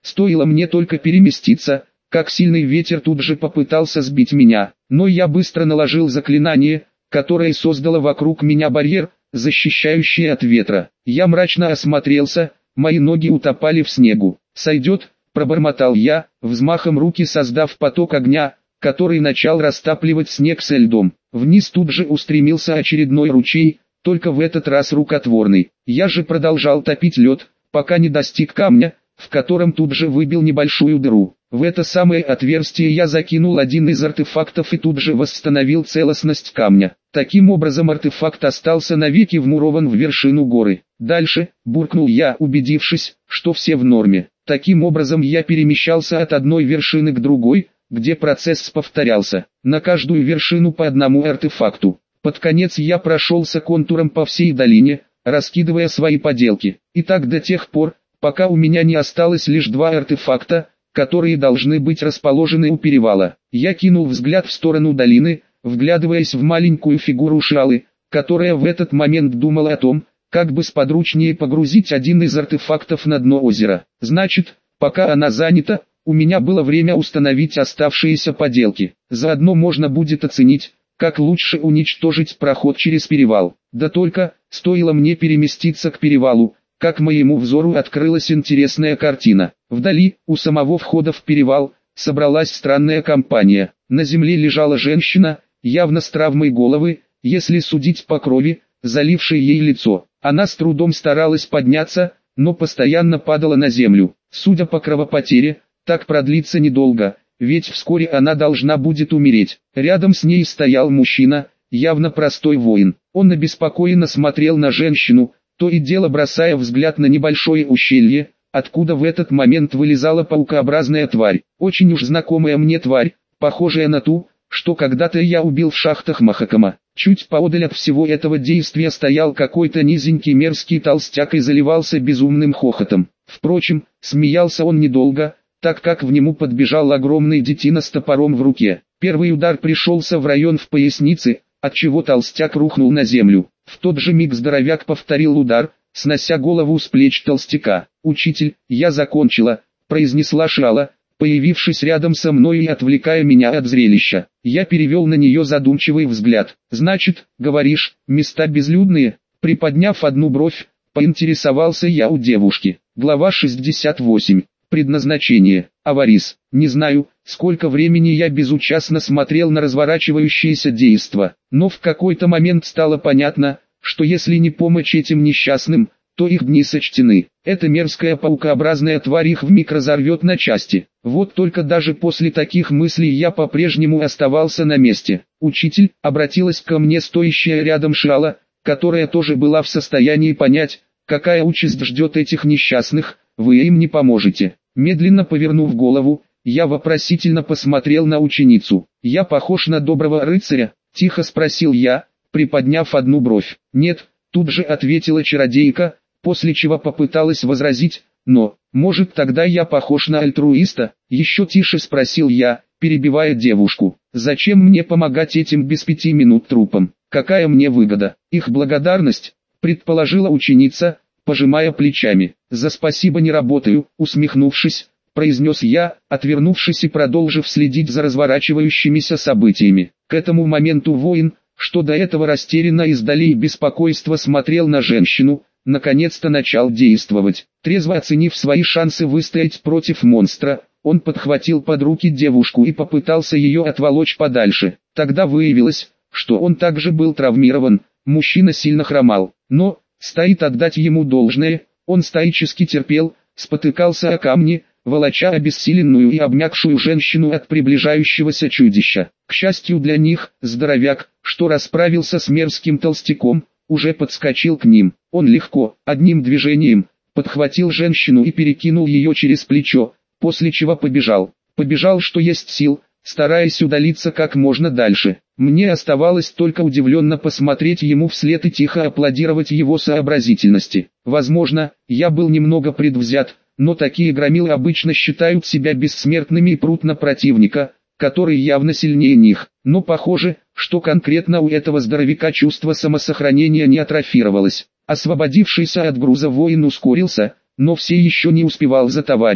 Стоило мне только переместиться, как сильный ветер тут же попытался сбить меня, но я быстро наложил заклинание, которое создало вокруг меня барьер, защищающий от ветра. Я мрачно осмотрелся, мои ноги утопали в снегу. «Сойдет», — пробормотал я, взмахом руки создав поток огня, который начал растапливать снег со льдом. Вниз тут же устремился очередной ручей, только в этот раз рукотворный. Я же продолжал топить лед, пока не достиг камня, в котором тут же выбил небольшую дыру. В это самое отверстие я закинул один из артефактов и тут же восстановил целостность камня. Таким образом артефакт остался навеки вмурован в вершину горы. Дальше, буркнул я, убедившись, что все в норме. Таким образом я перемещался от одной вершины к другой, где процесс повторялся. На каждую вершину по одному артефакту. Под конец я прошелся контуром по всей долине, раскидывая свои поделки. И так до тех пор, пока у меня не осталось лишь два артефакта, которые должны быть расположены у перевала. Я кинул взгляд в сторону долины, вглядываясь в маленькую фигуру Шиалы, которая в этот момент думала о том, как бы сподручнее погрузить один из артефактов на дно озера. Значит, пока она занята, у меня было время установить оставшиеся поделки. Заодно можно будет оценить, как лучше уничтожить проход через перевал. Да только, стоило мне переместиться к перевалу, как моему взору открылась интересная картина. Вдали, у самого входа в перевал, собралась странная компания. На земле лежала женщина, явно с травмой головы, если судить по крови, залившей ей лицо. Она с трудом старалась подняться, но постоянно падала на землю. Судя по кровопотере, так продлится недолго, ведь вскоре она должна будет умереть. Рядом с ней стоял мужчина, явно простой воин. Он обеспокоенно смотрел на женщину, то и дело бросая взгляд на небольшое ущелье, откуда в этот момент вылезала паукообразная тварь. Очень уж знакомая мне тварь, похожая на ту, что когда-то я убил в шахтах Махакама. Чуть поодаль от всего этого действия стоял какой-то низенький мерзкий толстяк и заливался безумным хохотом. Впрочем, смеялся он недолго, так как в нему подбежал огромный детина с топором в руке. Первый удар пришелся в район в пояснице, отчего толстяк рухнул на землю. В тот же миг здоровяк повторил удар, снося голову с плеч толстяка. «Учитель, я закончила», — произнесла Шиала, появившись рядом со мной и отвлекая меня от зрелища. Я перевел на нее задумчивый взгляд. «Значит, говоришь, места безлюдные?» Приподняв одну бровь, поинтересовался я у девушки. Глава 68. Предназначение. Аварис. Не знаю, сколько времени я безучастно смотрел на разворачивающееся действо, но в какой-то момент стало понятно, что если не помочь этим несчастным, то их дни сочтены. Эта мерзкая паукообразная тварь их вмиг разорвет на части. Вот только даже после таких мыслей я по-прежнему оставался на месте. «Учитель», — обратилась ко мне стоящая рядом Шиала, которая тоже была в состоянии понять, какая участь ждет этих несчастных, «вы им не поможете». Медленно повернув голову, я вопросительно посмотрел на ученицу. «Я похож на доброго рыцаря?» — тихо спросил я, приподняв одну бровь. «Нет», — тут же ответила чародейка, после чего попыталась возразить, «но, может тогда я похож на альтруиста?» — еще тише спросил я, перебивая девушку. «Зачем мне помогать этим без 5 минут трупам? Какая мне выгода?» «Их благодарность», — предположила ученица, пожимая плечами. «За спасибо не работаю», — усмехнувшись, произнес я, отвернувшись и продолжив следить за разворачивающимися событиями. К этому моменту воин, что до этого растерянно издали и беспокойство смотрел на женщину, наконец-то начал действовать. Трезво оценив свои шансы выстоять против монстра, он подхватил под руки девушку и попытался ее отволочь подальше. Тогда выявилось, что он также был травмирован, мужчина сильно хромал, но, стоит отдать ему должное, он стоически терпел, спотыкался о камни, волоча обессиленную и обмякшую женщину от приближающегося чудища. К счастью для них, здоровяк, что расправился с мерзким толстяком, уже подскочил к ним. Он легко, одним движением, подхватил женщину и перекинул ее через плечо, после чего побежал. Побежал что есть сил, стараясь удалиться как можно дальше. Мне оставалось только удивленно посмотреть ему вслед и тихо аплодировать его сообразительности. Возможно, я был немного предвзят, но такие громилы обычно считают себя бессмертными и прут на противника, который явно сильнее них. Но похоже, что конкретно у этого здоровяка чувство самосохранения не атрофировалось. Освободившийся от груза воин ускорился, но все еще не успевал за товарищем.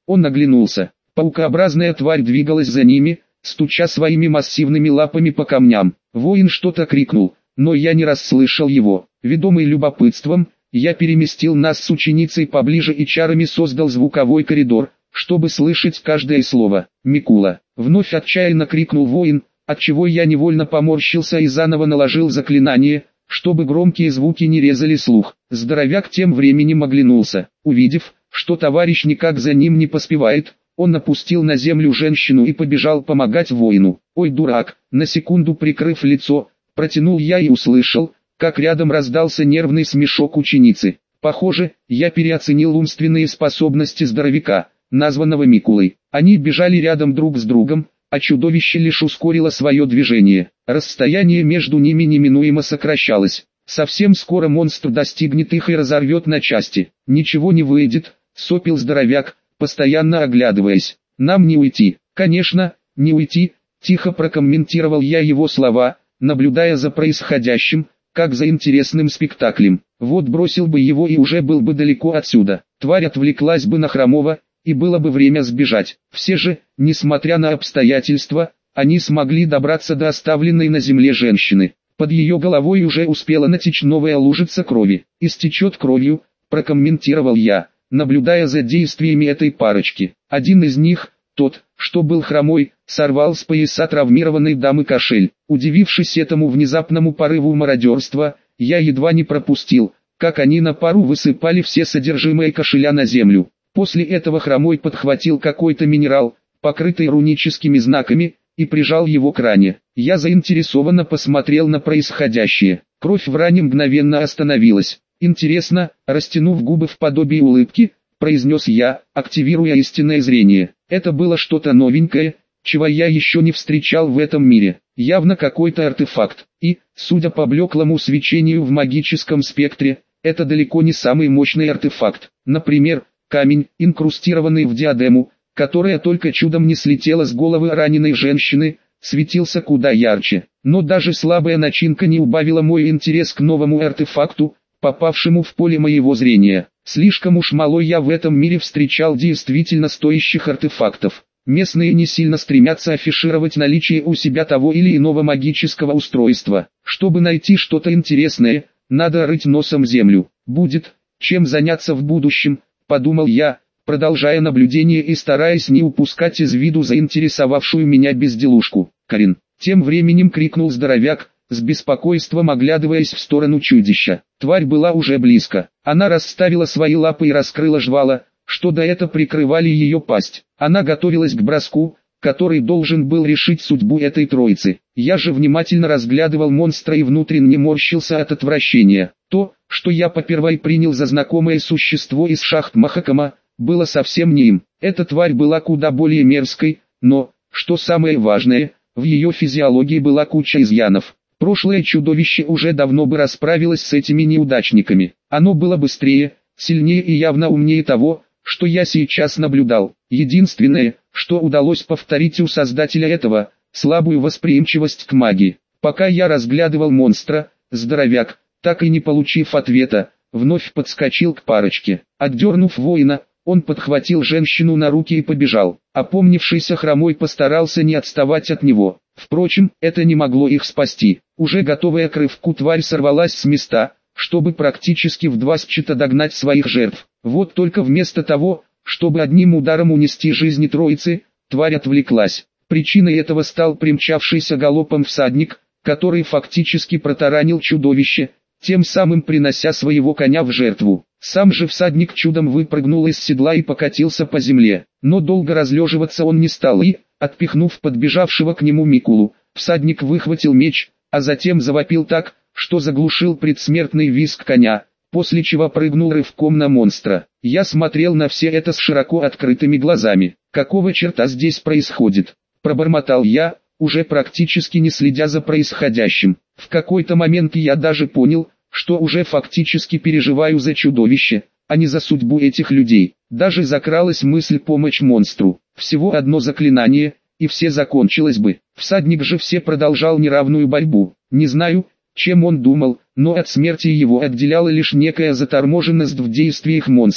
Он оглянулся. Паукообразная тварь двигалась за ними, стуча своими массивными лапами по камням. Воин что-то крикнул, но я не расслышал его. Ведомый любопытством, я переместил нас с ученицей поближе и чарами создал звуковой коридор, чтобы слышать каждое слово. «Микула!» — вновь отчаянно крикнул воин, отчего я невольно поморщился и заново наложил заклинание, чтобы громкие звуки не резали слух. Здоровяк тем временем оглянулся. Увидев, что товарищ никак за ним не поспевает, он опустил на землю женщину и побежал помогать воину. «Ой, дурак!» — на секунду прикрыв лицо, протянул я и услышал, как рядом раздался нервный смешок ученицы. Похоже, я переоценил умственные способности здоровяка, названного Микулой. Они бежали рядом друг с другом, а чудовище лишь ускорило свое движение. Расстояние между ними неминуемо сокращалось. Совсем скоро монстр достигнет их и разорвет на части. «Ничего не выйдет», — сопил здоровяк, постоянно оглядываясь. «Нам не уйти». «Конечно, не уйти», — тихо прокомментировал я его слова, наблюдая за происходящим, как за интересным спектаклем. Вот бросил бы его и уже был бы далеко отсюда. Тварь отвлеклась бы на Хромого, и было бы время сбежать. Все же, несмотря на обстоятельства, они смогли добраться до оставленной на земле женщины. Под ее головой уже успела натечь новая лужица крови. «Истечет кровью», — прокомментировал я, наблюдая за действиями этой парочки. Один из них, тот, что был хромой, сорвал с пояса травмированной дамы кошель. Удивившись этому внезапному порыву мародерства, я едва не пропустил, как они на пару высыпали все содержимое кошеля на землю. После этого хромой подхватил какой-то минерал, покрытый руническими знаками, и прижал его к ране. Я заинтересованно посмотрел на происходящее. Кровь в ране мгновенно остановилась. «Интересно», растянув губы в подобии улыбки, произнес я, активируя истинное зрение. Это было что-то новенькое, чего я еще не встречал в этом мире. Явно какой-то артефакт. И, судя по блеклому свечению в магическом спектре, это далеко не самый мощный артефакт. Например, камень, инкрустированный в диадему, которая только чудом не слетела с головы раненой женщины, светился куда ярче. Но даже слабая начинка не убавила мой интерес к новому артефакту, попавшему в поле моего зрения. Слишком уж мало я в этом мире встречал действительно стоящих артефактов. Местные не сильно стремятся афишировать наличие у себя того или иного магического устройства. Чтобы найти что-то интересное, надо рыть носом землю. Будет чем заняться в будущем, подумал я, продолжая наблюдение и стараясь не упускать из виду заинтересовавшую меня безделушку. «Карин!» — тем временем крикнул здоровяк, с беспокойством оглядываясь в сторону чудища. Тварь была уже близко. Она расставила свои лапы и раскрыла жвала, что до этого прикрывали ее пасть. Она готовилась к броску, который должен был решить судьбу этой троицы. Я же внимательно разглядывал монстра и внутренне морщился от отвращения. То, что я попервой принял за знакомое существо из шахт Махакама, было совсем не им. Эта тварь была куда более мерзкой, но, что самое важное, в ее физиологии была куча изъянов. Прошлое чудовище уже давно бы расправилось с этими неудачниками. Оно было быстрее, сильнее и явно умнее того, что я сейчас наблюдал. Единственное, что удалось повторить у создателя этого, слабую восприимчивость к магии. Пока я разглядывал монстра, здоровяк, так и не получив ответа, вновь подскочил к парочке. Отдернув воина, он подхватил женщину на руки и побежал. Опомнившийся хромой постарался не отставать от него. Впрочем, это не могло их спасти. Уже готовая к рывку тварь сорвалась с места, чтобы практически в два счета догнать своих жертв. Вот только вместо того, чтобы одним ударом унести жизни троицы, тварь отвлеклась. Причиной этого стал примчавшийся галопом всадник, который фактически протаранил чудовище, тем самым принося своего коня в жертву. Сам же всадник чудом выпрыгнул из седла и покатился по земле, но долго разлеживаться он не стал и, отпихнув подбежавшего к нему Микулу, всадник выхватил меч, а затем завопил так, что заглушил предсмертный визг коня, после чего прыгнул рывком на монстра. Я смотрел на все это с широко открытыми глазами. «Какого черта здесь происходит?» – пробормотал я, уже практически не следя за происходящим. В какой-то момент я даже понял, что уже фактически переживаю за чудовище, а не за судьбу этих людей. Даже закралась мысль помочь монстру. Всего одно заклинание, и все закончилось бы. Всадник же все продолжал неравную борьбу. Не знаю, чем он думал, но от смерти его отделяла лишь некая заторможенность в действиях монстра.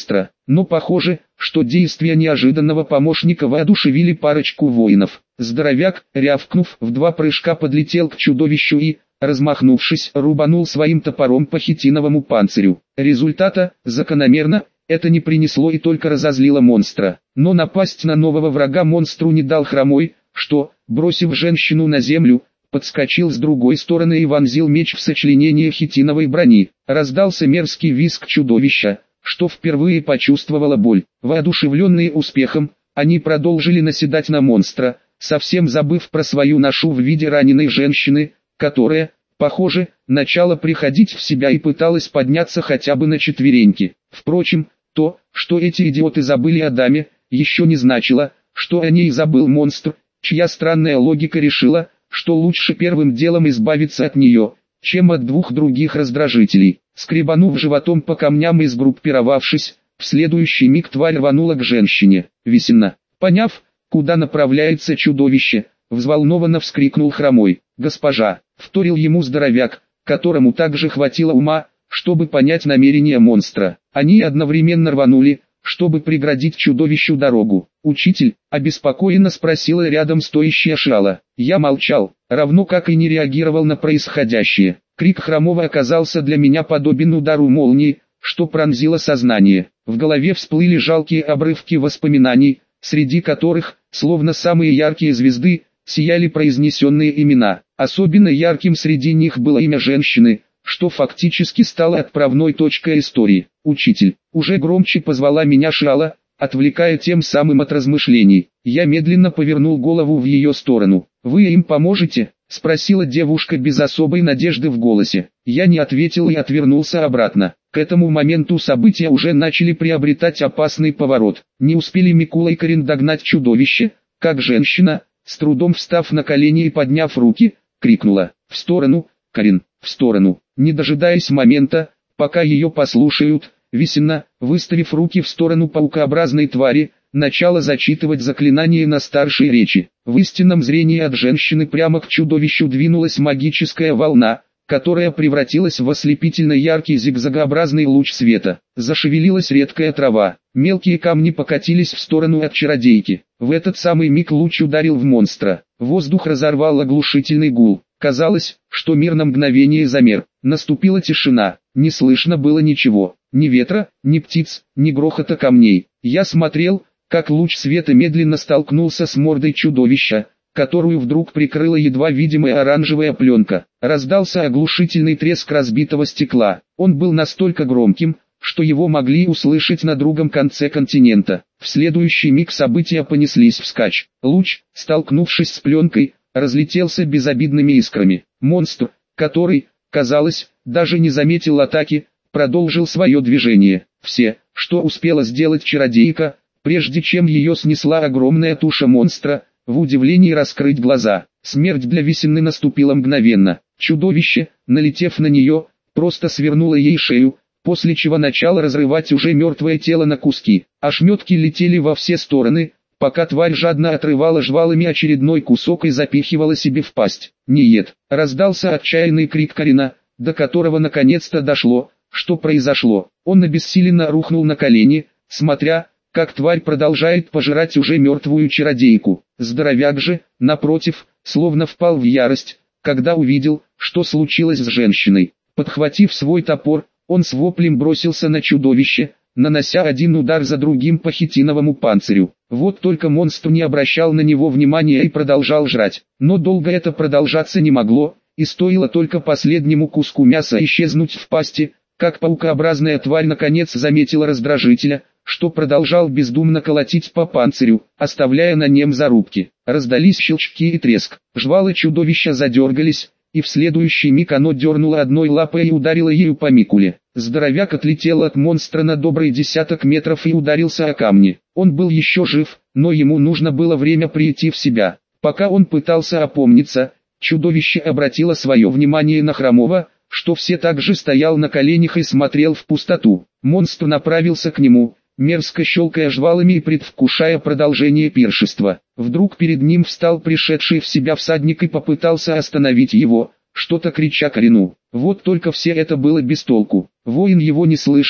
но похоже, что действия неожиданного помощника воодушевили парочку воинов. Здоровяк, рявкнув, в 2 прыжка подлетел к чудовищу и, размахнувшись, рубанул своим топором по хитиновому панцирю. Результата, закономерно, это не принесло и только разозлило монстра. Но напасть на нового врага монстру не дал Хромой, что, бросив женщину на землю, подскочил с другой стороны и вонзил меч в сочленение хитиновой брони. Раздался мерзкий визг чудовища, что впервые почувствовало боль. Воодушевленные успехом, они продолжили наседать на монстра, совсем забыв про свою ношу в виде раненой женщины, которая, похоже, начала приходить в себя и пыталась подняться хотя бы на четвереньки. Впрочем, то, что эти идиоты забыли о даме, еще не значило, что о ней забыл монстр, чья странная логика решила, что лучше первым делом избавиться от нее, чем от 2 других раздражителей. Скребанув животом по камням и сгруппировавшись, в следующий миг тварь рванула к женщине. Весенно. Поняв, куда направляется чудовище, взволнованно вскрикнул Хромой. «Госпожа!» — вторил ему здоровяк, которому также хватило ума, чтобы понять намерения монстра. Они одновременно рванули, чтобы преградить чудовищу дорогу. «Учитель?» — обеспокоенно спросила рядом стоящая Шала. Я молчал, равно как и не реагировал на происходящее. Крик Хромого оказался для меня подобен удару молнии, что пронзило сознание. В голове всплыли жалкие обрывки воспоминаний, среди которых, словно самые яркие звезды, сияли произнесенные имена. Особенно ярким среди них было имя женщины, что фактически стало отправной точкой истории. «Учитель!» — уже громче позвала меня Шала, отвлекая тем самым от размышлений. Я медленно повернул голову в ее сторону. «Вы им поможете?» — спросила девушка без особой надежды в голосе. Я не ответил и отвернулся обратно. К этому моменту события уже начали приобретать опасный поворот. Не успели Микула и Карин догнать чудовище, как женщина, с трудом встав на колени и подняв руки, крикнула: «В сторону, Карин, в сторону!» Не дожидаясь момента, пока ее послушают, Весенна, выставив руки в сторону паукообразной твари, начала зачитывать заклинание на старшей речи. В истинном зрении от женщины прямо к чудовищу двинулась магическая волна, которая превратилась в ослепительно яркий зигзагообразный луч света. Зашевелилась редкая трава, мелкие камни покатились в сторону от чародейки. В этот самый миг луч ударил в монстра. Воздух разорвал оглушительный гул. Казалось, что мир на мгновение замер. Наступила тишина, не слышно было ничего, ни ветра, ни птиц, ни грохота камней. Я смотрел, как луч света медленно столкнулся с мордой чудовища, которую вдруг прикрыла едва видимая оранжевая пленка. Раздался оглушительный треск разбитого стекла. Он был настолько громким, что его могли услышать на другом конце континента. В следующий миг события понеслись вскачь. Луч, столкнувшись с пленкой, разлетелся безобидными искрами. Монстр, который, казалось, даже не заметил атаки, продолжил свое движение. Все, что успела сделать чародейка, прежде чем ее снесла огромная туша монстра, в удивлении раскрыть глаза. Смерть для Весенны наступила мгновенно. Чудовище, налетев на нее, просто свернуло ей шею, после чего начало разрывать уже мертвое тело на куски. Ошметки летели во все стороны, пока тварь жадно отрывала жвалами очередной кусок и запихивала себе в пасть. «Нет!» — раздался отчаянный крик Карина, до которого наконец-то дошло, что произошло. Он обессиленно рухнул на колени, смотря, как тварь продолжает пожирать уже мертвую чародейку. Здоровяк же, напротив, словно впал в ярость, когда увидел, что случилось с женщиной. Подхватив свой топор, он с воплем бросился на чудовище, нанося один удар за другим по хитиновому панцирю. Вот только монстр не обращал на него внимания и продолжал жрать. Но долго это продолжаться не могло, и стоило только последнему куску мяса исчезнуть в пасти, как паукообразная тварь наконец заметила раздражителя, что продолжал бездумно колотить по панцирю, оставляя на нем зарубки. Раздались щелчки и треск. Жвалы чудовища задергались, и в следующий миг оно дернуло одной лапой и ударило ею по Микуле. Здоровяк отлетел от монстра на добрый десяток метров и ударился о камни. Он был еще жив, но ему нужно было время прийти в себя. Пока он пытался опомниться, чудовище обратило свое внимание на Хромого, что все так же стоял на коленях и смотрел в пустоту. Монстр направился к нему, мерзко щелкая жвалами и предвкушая продолжение пиршества. Вдруг перед ним встал пришедший в себя всадник и попытался остановить его, что-то крича Карину. Вот только все это было без толку. Воин его не слышал,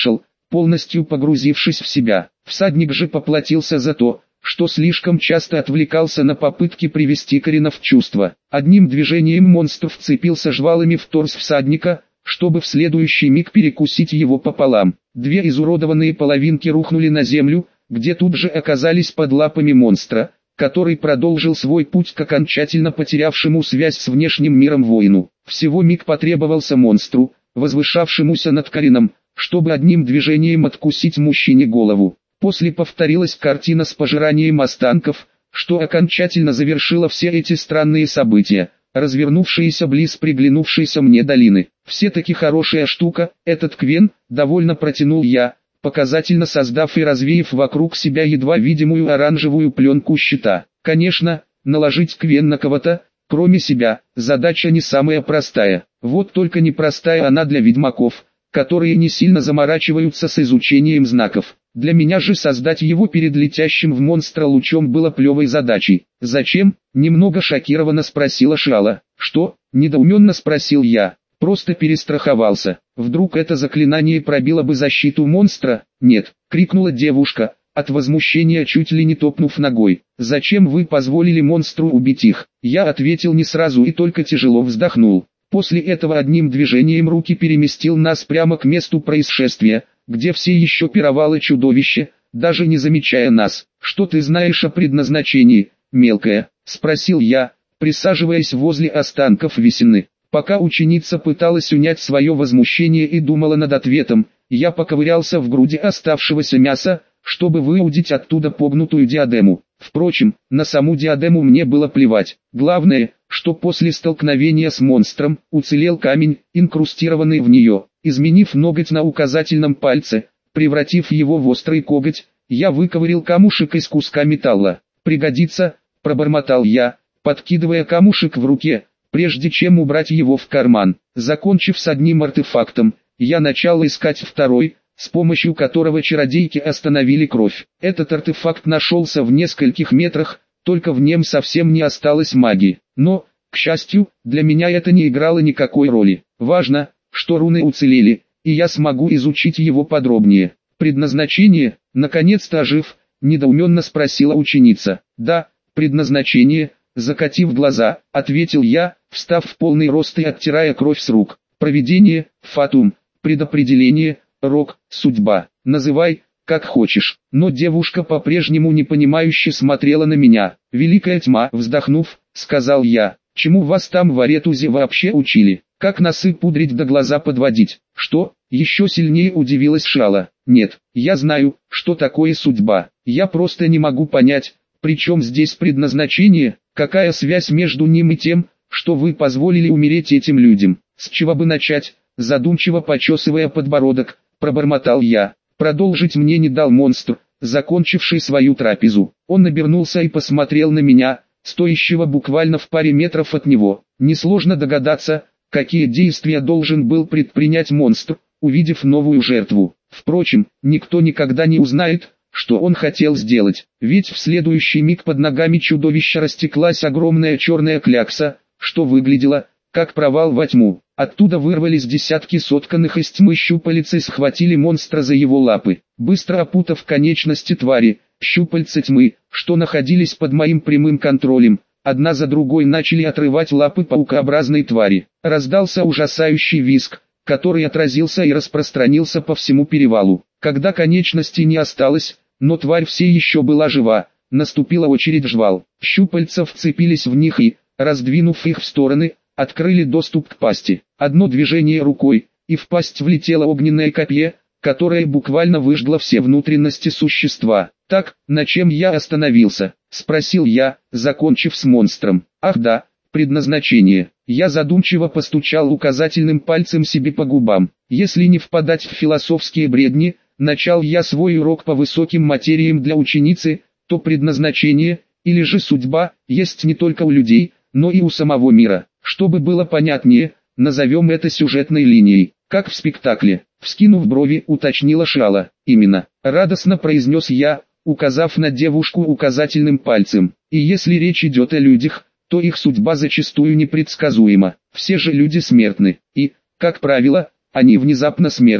полностью погрузившись в себя. Всадник же поплатился за то, что слишком часто отвлекался на попытки привести Карина в чувство. Одним движением монстр вцепился жвалами в торс всадника, чтобы в следующий миг перекусить его пополам. Две изуродованные половинки рухнули на землю, где тут же оказались под лапами монстра, который продолжил свой путь к окончательно потерявшему связь с внешним миром воину. Всего миг потребовался монстру, возвышавшемуся над Карином, чтобы одним движением откусить мужчине голову. После повторилась картина с пожиранием останков, что окончательно завершило все эти странные события, развернувшиеся близ приглянувшейся мне долины. «Все-таки хорошая штука, этот Квен», — довольно протянул я, показательно создав и развеяв вокруг себя едва видимую оранжевую пленку щита. Конечно, наложить Квен на кого-то, кроме себя, задача не самая простая. Вот только непростая она для ведьмаков, которые не сильно заморачиваются с изучением знаков. Для меня же создать его перед летящим в монстра лучом было плевой задачей. «Зачем?» – немного шокированно спросила Шала. «Что?» – недоуменно спросил я. «Просто перестраховался. Вдруг это заклинание пробило бы защиту монстра?» «Нет», – крикнула девушка, от возмущения чуть ли не топнув ногой. «Зачем вы позволили монстру убить их?» Я ответил не сразу и только тяжело вздохнул. После этого одним движением руки переместил нас прямо к месту происшествия, где все еще пировало чудовище, даже не замечая нас. «Что ты знаешь о предназначении, мелкая?» – спросил я, присаживаясь возле останков Весены. Пока ученица пыталась унять свое возмущение и думала над ответом, я поковырялся в груди оставшегося мяса, чтобы выудить оттуда погнутую диадему. Впрочем, на саму диадему мне было плевать. Главное, что после столкновения с монстром уцелел камень, инкрустированный в нее. Изменив ноготь на указательном пальце, превратив его в острый коготь, я выковырил камушек из куска металла. «Пригодится», – пробормотал я, подкидывая камушек в руке, прежде чем убрать его в карман. Закончив с одним артефактом, я начал искать второй, с помощью которого чародейки остановили кровь. Этот артефакт нашелся в нескольких метрах, только в нем совсем не осталось магии. Но, к счастью, для меня это не играло никакой роли. Важно, что руны уцелели, и я смогу изучить его подробнее. «Предназначение?» — наконец-то ожив, недоуменно спросила ученица. «Да, предназначение», — закатив глаза, ответил я, встав в полный рост и оттирая кровь с рук. «Провидение, фатум, предопределение, рок, судьба. Называй, как хочешь». Но девушка по-прежнему непонимающе смотрела на меня. «Великая тьма», — вздохнув, сказал я. «Чему вас там в Аретузе вообще учили? Как носы пудрить да глаза подводить?» «Что?» — еще сильнее удивилась Шала. «Нет, я знаю, что такое судьба. Я просто не могу понять, при чем здесь предназначение, какая связь между ним и тем, что вы позволили умереть этим людям. С чего бы начать?» Задумчиво почесывая подбородок, пробормотал я. Продолжить мне не дал монстр, закончивший свою трапезу. Он обернулся и посмотрел на меня, стоящего буквально в паре метров от него. Несложно догадаться, какие действия должен был предпринять монстр, увидев новую жертву. Впрочем, никто никогда не узнает, что он хотел сделать. Ведь в следующий миг под ногами чудовища растеклась огромная черная клякса, что выглядело как провал во тьму. Оттуда вырвались десятки сотканных из тьмы щупалец и схватили монстра за его лапы. Быстро опутав конечности твари, щупальца тьмы, что находились под моим прямым контролем, одна за другой начали отрывать лапы паукообразной твари. Раздался ужасающий визг, который отразился и распространился по всему перевалу. Когда конечностей не осталось, но тварь все еще была жива, наступила очередь жвал. Щупальца вцепились в них и, раздвинув их в стороны, открыли доступ к пасти. Одно движение рукой, и в пасть влетело огненное копье, которое буквально выжгло все внутренности существа. «Так, на чем я остановился?» – спросил я, закончив с монстром. «Ах да, предназначение». Я задумчиво постучал указательным пальцем себе по губам. Если не впадать в философские бредни, начал я свой урок по высоким материям для ученицы, то предназначение, или же судьба, есть не только у людей, но и у самого мира. Чтобы было понятнее, назовем это сюжетной линией, как в спектакле. Вскинув брови, уточнила Шала. «Именно», — радостно произнес я, указав на девушку указательным пальцем. «И если речь идет о людях, то их судьба зачастую непредсказуема. Все же люди смертны, и, как правило, они внезапно смертны.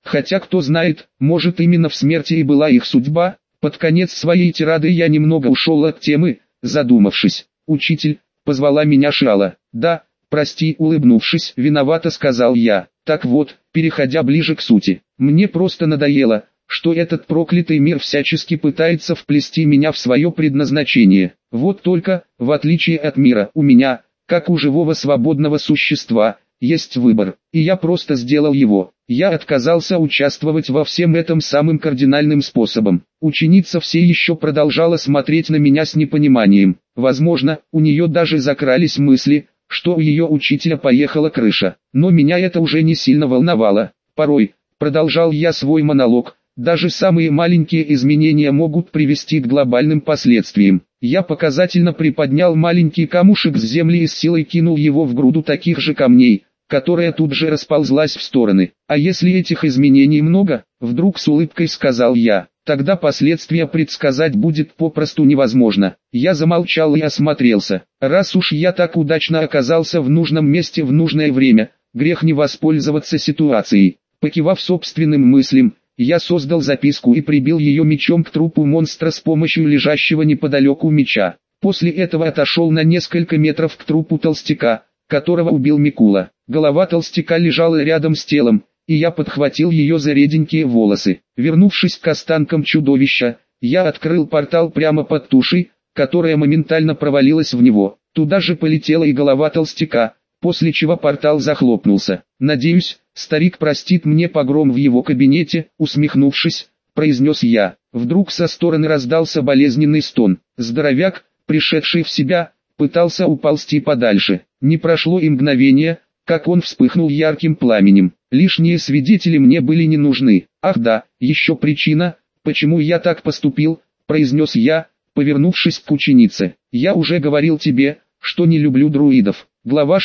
Хотя кто знает, может именно в смерти и была их судьба. Под конец своей тирады я немного ушел от темы, задумавшись. «Учитель», — позвала меня Шиала. «Да, прости», — улыбнувшись, виновато сказал я. Так вот, переходя ближе к сути, мне просто надоело, что этот проклятый мир всячески пытается вплести меня в свое предназначение. Вот только, в отличие от мира, у меня, как у живого свободного существа, есть выбор, и я просто сделал его. Я отказался участвовать во всем этом самым кардинальным способом. Ученица все еще продолжала смотреть на меня с непониманием. Возможно, у нее даже закрались мысли, что у ее учителя поехала крыша. Но меня это уже не сильно волновало. Порой, продолжал я свой монолог, даже самые маленькие изменения могут привести к глобальным последствиям. Я показательно приподнял маленький камушек с земли и с силой кинул его в груду таких же камней, которая тут же расползлась в стороны. А если этих изменений много, вдруг с улыбкой сказал я, тогда последствия предсказать будет попросту невозможно. Я замолчал и осмотрелся. Раз уж я так удачно оказался в нужном месте в нужное время, грех не воспользоваться ситуацией. Покивав собственным мыслям, я создал записку и прибил ее мечом к трупу монстра с помощью лежащего неподалеку меча. После этого отошел на несколько метров к трупу толстяка, которого убил Микула. Голова толстяка лежала рядом с телом, и я подхватил ее за реденькие волосы. Вернувшись к останкам чудовища, я открыл портал прямо под тушей, которая моментально провалилась в него. Туда же полетела и голова толстяка, после чего портал захлопнулся. «Надеюсь, старик простит мне погром в его кабинете», усмехнувшись, произнес я. Вдруг со стороны раздался болезненный стон. Здоровяк, пришедший в себя, пытался уползти подальше. Не прошло и мгновение, как он вспыхнул ярким пламенем. Лишние свидетели мне были не нужны. «Ах да, еще причина, почему я так поступил», произнес я, повернувшись к ученице. «Я уже говорил тебе, что не люблю друидов». Глава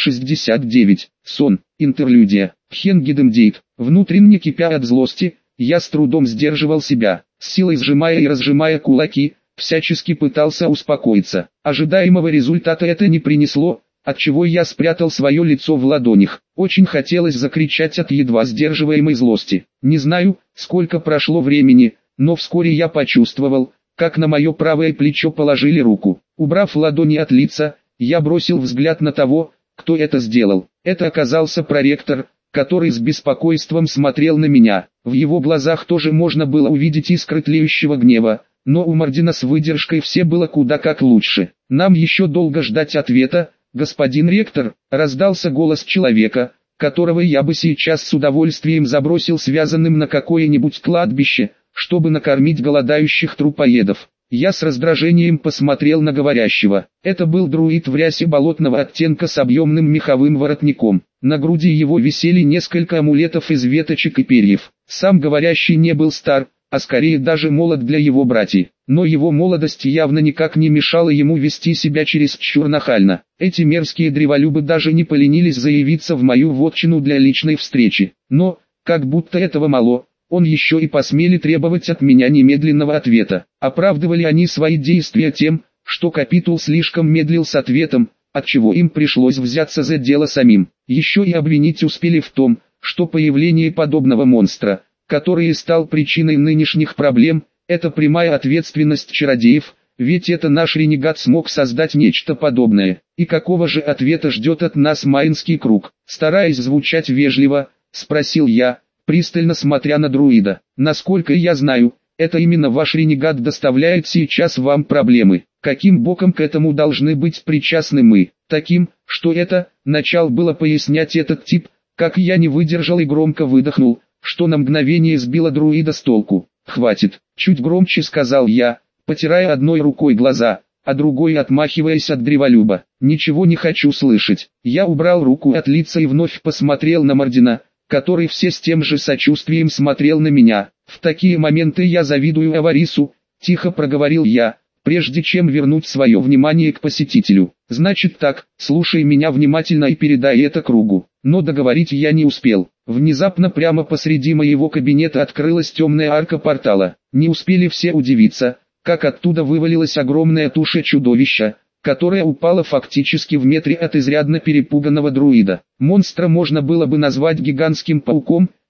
69. Сон. Интерлюдия. Хенгидемдейт. Внутренне кипя от злости, я с трудом сдерживал себя, с силой сжимая и разжимая кулаки, всячески пытался успокоиться. Ожидаемого результата это не принесло, отчего я спрятал свое лицо в ладонях. Очень хотелось закричать от едва сдерживаемой злости. Не знаю, сколько прошло времени, но вскоре я почувствовал, как на мое правое плечо положили руку. Убрав ладони от лица, я бросил взгляд на того, кто это сделал. Это оказался проректор, который с беспокойством смотрел на меня. В его глазах тоже можно было увидеть искры тлеющего гнева, но у Мардина с выдержкой все было куда как лучше. «Нам еще долго ждать ответа, господин ректор», раздался голос человека, которого я бы сейчас с удовольствием забросил связанным на какое-нибудь кладбище, чтобы накормить голодающих трупоедов. Я с раздражением посмотрел на говорящего. Это был друид в рясе болотного оттенка с объемным меховым воротником. На груди его висели несколько амулетов из веточек и перьев. Сам говорящий не был стар, а скорее даже молод для его братьев. Но его молодость явно никак не мешала ему вести себя чересчур нахально. Эти мерзкие древолюбы даже не поленились заявиться в мою вотчину для личной встречи. Но, как будто этого мало, он еще и посмели требовать от меня немедленного ответа. Оправдывали они свои действия тем, что капитул слишком медлил с ответом, отчего им пришлось взяться за дело самим. Еще и обвинить успели в том, что появление подобного монстра, который и стал причиной нынешних проблем, это прямая ответственность чародеев, ведь это наш ренегат смог создать нечто подобное. И какого же ответа ждет от нас Майнский круг? Стараясь звучать вежливо, спросил я, пристально смотря на друида. Насколько я знаю, это именно ваш ренегат доставляет сейчас вам проблемы. Каким боком к этому должны быть причастны мы? Таким, что это, начал было пояснять этот тип, как я не выдержал и громко выдохнул, что на мгновение сбило друида с толку. «Хватит», чуть громче сказал я, потирая одной рукой глаза, а другой отмахиваясь от древолюба. «Ничего не хочу слышать». Я убрал руку от лица и вновь посмотрел на Мардина, который все с тем же сочувствием смотрел на меня. «В такие моменты я завидую Аварису», тихо проговорил я, прежде чем вернуть свое внимание к посетителю. «Значит так, слушай меня внимательно и передай это кругу». Но договорить я не успел. Внезапно прямо посреди моего кабинета открылась темная арка портала. Не успели все удивиться, как оттуда вывалилась огромная туша чудовища, которая упала фактически в метре от изрядно перепуганного друида. Монстра можно было бы назвать гигантским пауком,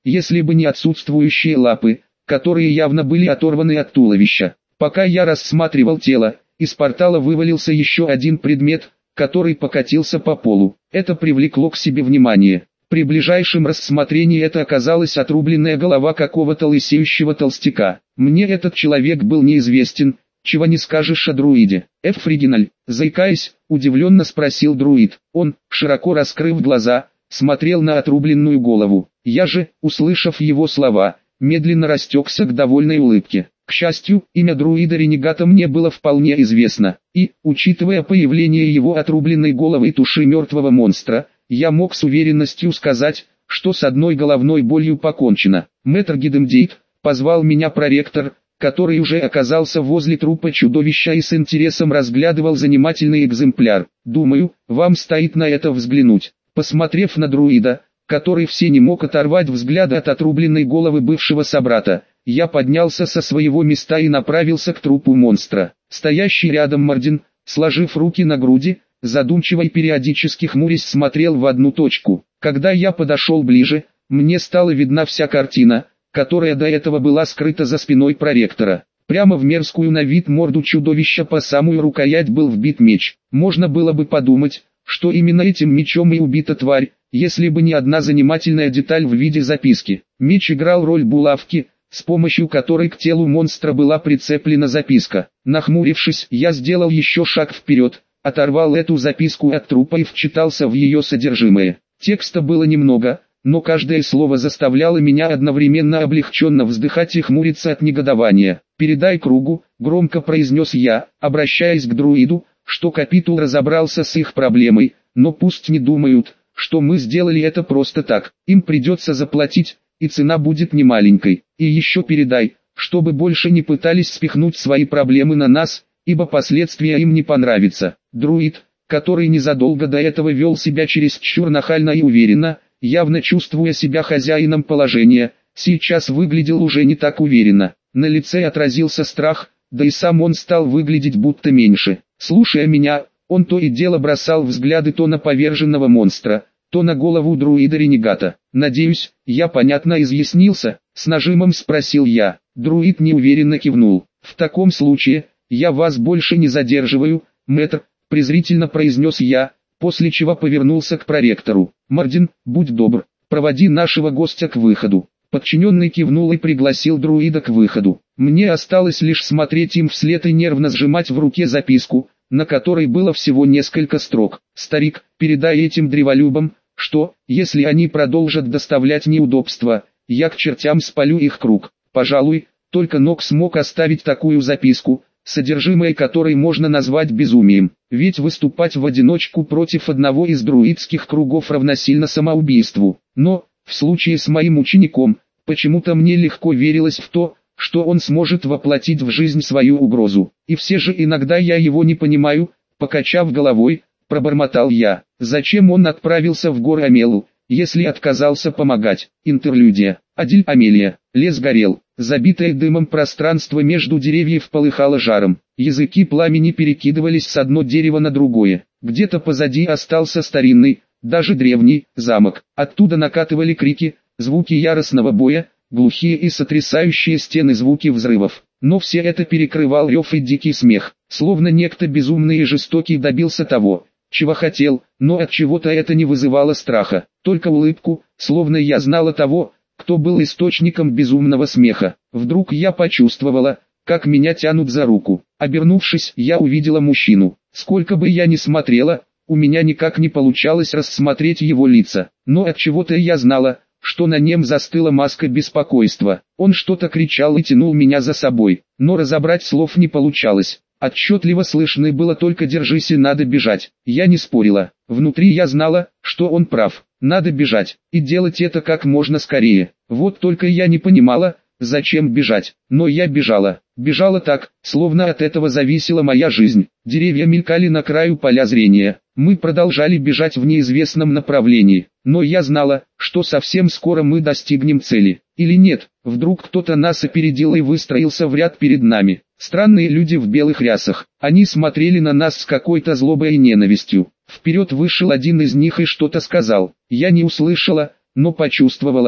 если бы не отсутствующие лапы, которые явно были оторваны от туловища. Пока я рассматривал тело, из портала вывалился еще один предмет, который покатился по полу. Это привлекло к себе внимание. При ближайшем рассмотрении это оказалась отрубленная голова какого-то лысеющего толстяка. Мне этот человек был неизвестен, чего не скажешь о друиде. Фригиналь, заикаясь, удивленно спросил друид. Он, широко раскрыв глаза, смотрел на отрубленную голову. Я же, услышав его слова, медленно растекся к довольной улыбке. К счастью, имя друида-ренегата мне было вполне известно, и, учитывая появление его отрубленной головы и туши мертвого монстра, я мог с уверенностью сказать, что с одной головной болью покончено. Мэтр Гидемдейт, позвал меня проректор, который уже оказался возле трупа чудовища и с интересом разглядывал занимательный экземпляр. Думаю, вам стоит на это взглянуть. Посмотрев на друида, который все не мог оторвать взгляда от отрубленной головы бывшего собрата, я поднялся со своего места и направился к трупу монстра. Стоящий рядом Мардин, сложив руки на груди, задумчиво и периодически хмурясь смотрел в одну точку. Когда я подошел ближе, мне стала видна вся картина, которая до этого была скрыта за спиной проректора. Прямо в мерзкую на вид морду чудовища по самую рукоять был вбит меч. Можно было бы подумать, что именно этим мечом и убита тварь, если бы не одна занимательная деталь в виде записки. Меч играл роль булавки, с помощью которой к телу монстра была прицеплена записка. Нахмурившись, я сделал еще шаг вперед, оторвал эту записку от трупа и вчитался в ее содержимое. Текста было немного, но каждое слово заставляло меня одновременно облегченно вздыхать и хмуриться от негодования. «Передай кругу», — громко произнес я, обращаясь к друиду, что капитул разобрался с их проблемой, но пусть не думают, что мы сделали это просто так. Им придется заплатить, и цена будет немаленькой. И еще передай, чтобы больше не пытались спихнуть свои проблемы на нас, ибо последствия им не понравятся. Друид, который незадолго до этого вел себя чересчур нахально и уверенно, явно чувствуя себя хозяином положения, сейчас выглядел уже не так уверенно. На лице отразился страх, да и сам он стал выглядеть будто меньше. Слушая меня, он то и дело бросал взгляды то на поверженного монстра, то на голову друида-ренегата. «Надеюсь, я понятно изъяснился?» — с нажимом спросил я. Друид неуверенно кивнул. «В таком случае, я вас больше не задерживаю, мэтр», — презрительно произнес я, после чего повернулся к проректору. «Мардин, будь добр, проводи нашего гостя к выходу». Подчиненный кивнул и пригласил друида к выходу. Мне осталось лишь смотреть им вслед и нервно сжимать в руке записку, на которой было всего несколько строк. «Старик, передай этим древолюбам, что, если они продолжат доставлять неудобства, я к чертям спалю их круг». Пожалуй, только Нок смог оставить такую записку, содержимое которой можно назвать безумием. Ведь выступать в одиночку против одного из друидских кругов равносильно самоубийству. Но, в случае с моим учеником, почему-то мне легко верилось в то, что он сможет воплотить в жизнь свою угрозу. И все же иногда я его не понимаю, покачав головой, пробормотал я. Зачем он отправился в горы Амелу, если отказался помогать? Интерлюдия. Адиль Амелия. Лес горел. Забитое дымом пространство между деревьев полыхало жаром. Языки пламени перекидывались с одно дерева на другое. Где-то позади остался старинный, даже древний, замок. Оттуда накатывали крики, звуки яростного боя, глухие и сотрясающие стены звуки взрывов. Но все это перекрывал рев и дикий смех. Словно некто безумный и жестокий добился того, чего хотел, но от чего-то это не вызывало страха. Только улыбку, словно я знала того, кто был источником безумного смеха. Вдруг я почувствовала, как меня тянут за руку. Обернувшись, я увидела мужчину. Сколько бы я ни смотрела, у меня никак не получалось рассмотреть его лица. Но от чего-то я знала, что на нем застыла маска беспокойства. Он что-то кричал и тянул меня за собой, но разобрать слов не получалось. Отчетливо слышно было только «держись и надо бежать». Я не спорила. Внутри я знала, что он прав. Надо бежать, и делать это как можно скорее. Вот только я не понимала, зачем бежать. Но я бежала. Бежала так, словно от этого зависела моя жизнь. Деревья мелькали на краю поля зрения. Мы продолжали бежать в неизвестном направлении. Но я знала, что совсем скоро мы достигнем цели. Или нет, вдруг кто-то нас опередил и выстроился в ряд перед нами. Странные люди в белых рясах. Они смотрели на нас с какой-то злобой и ненавистью. Вперед вышел один из них и что-то сказал. Я не услышала, но почувствовала,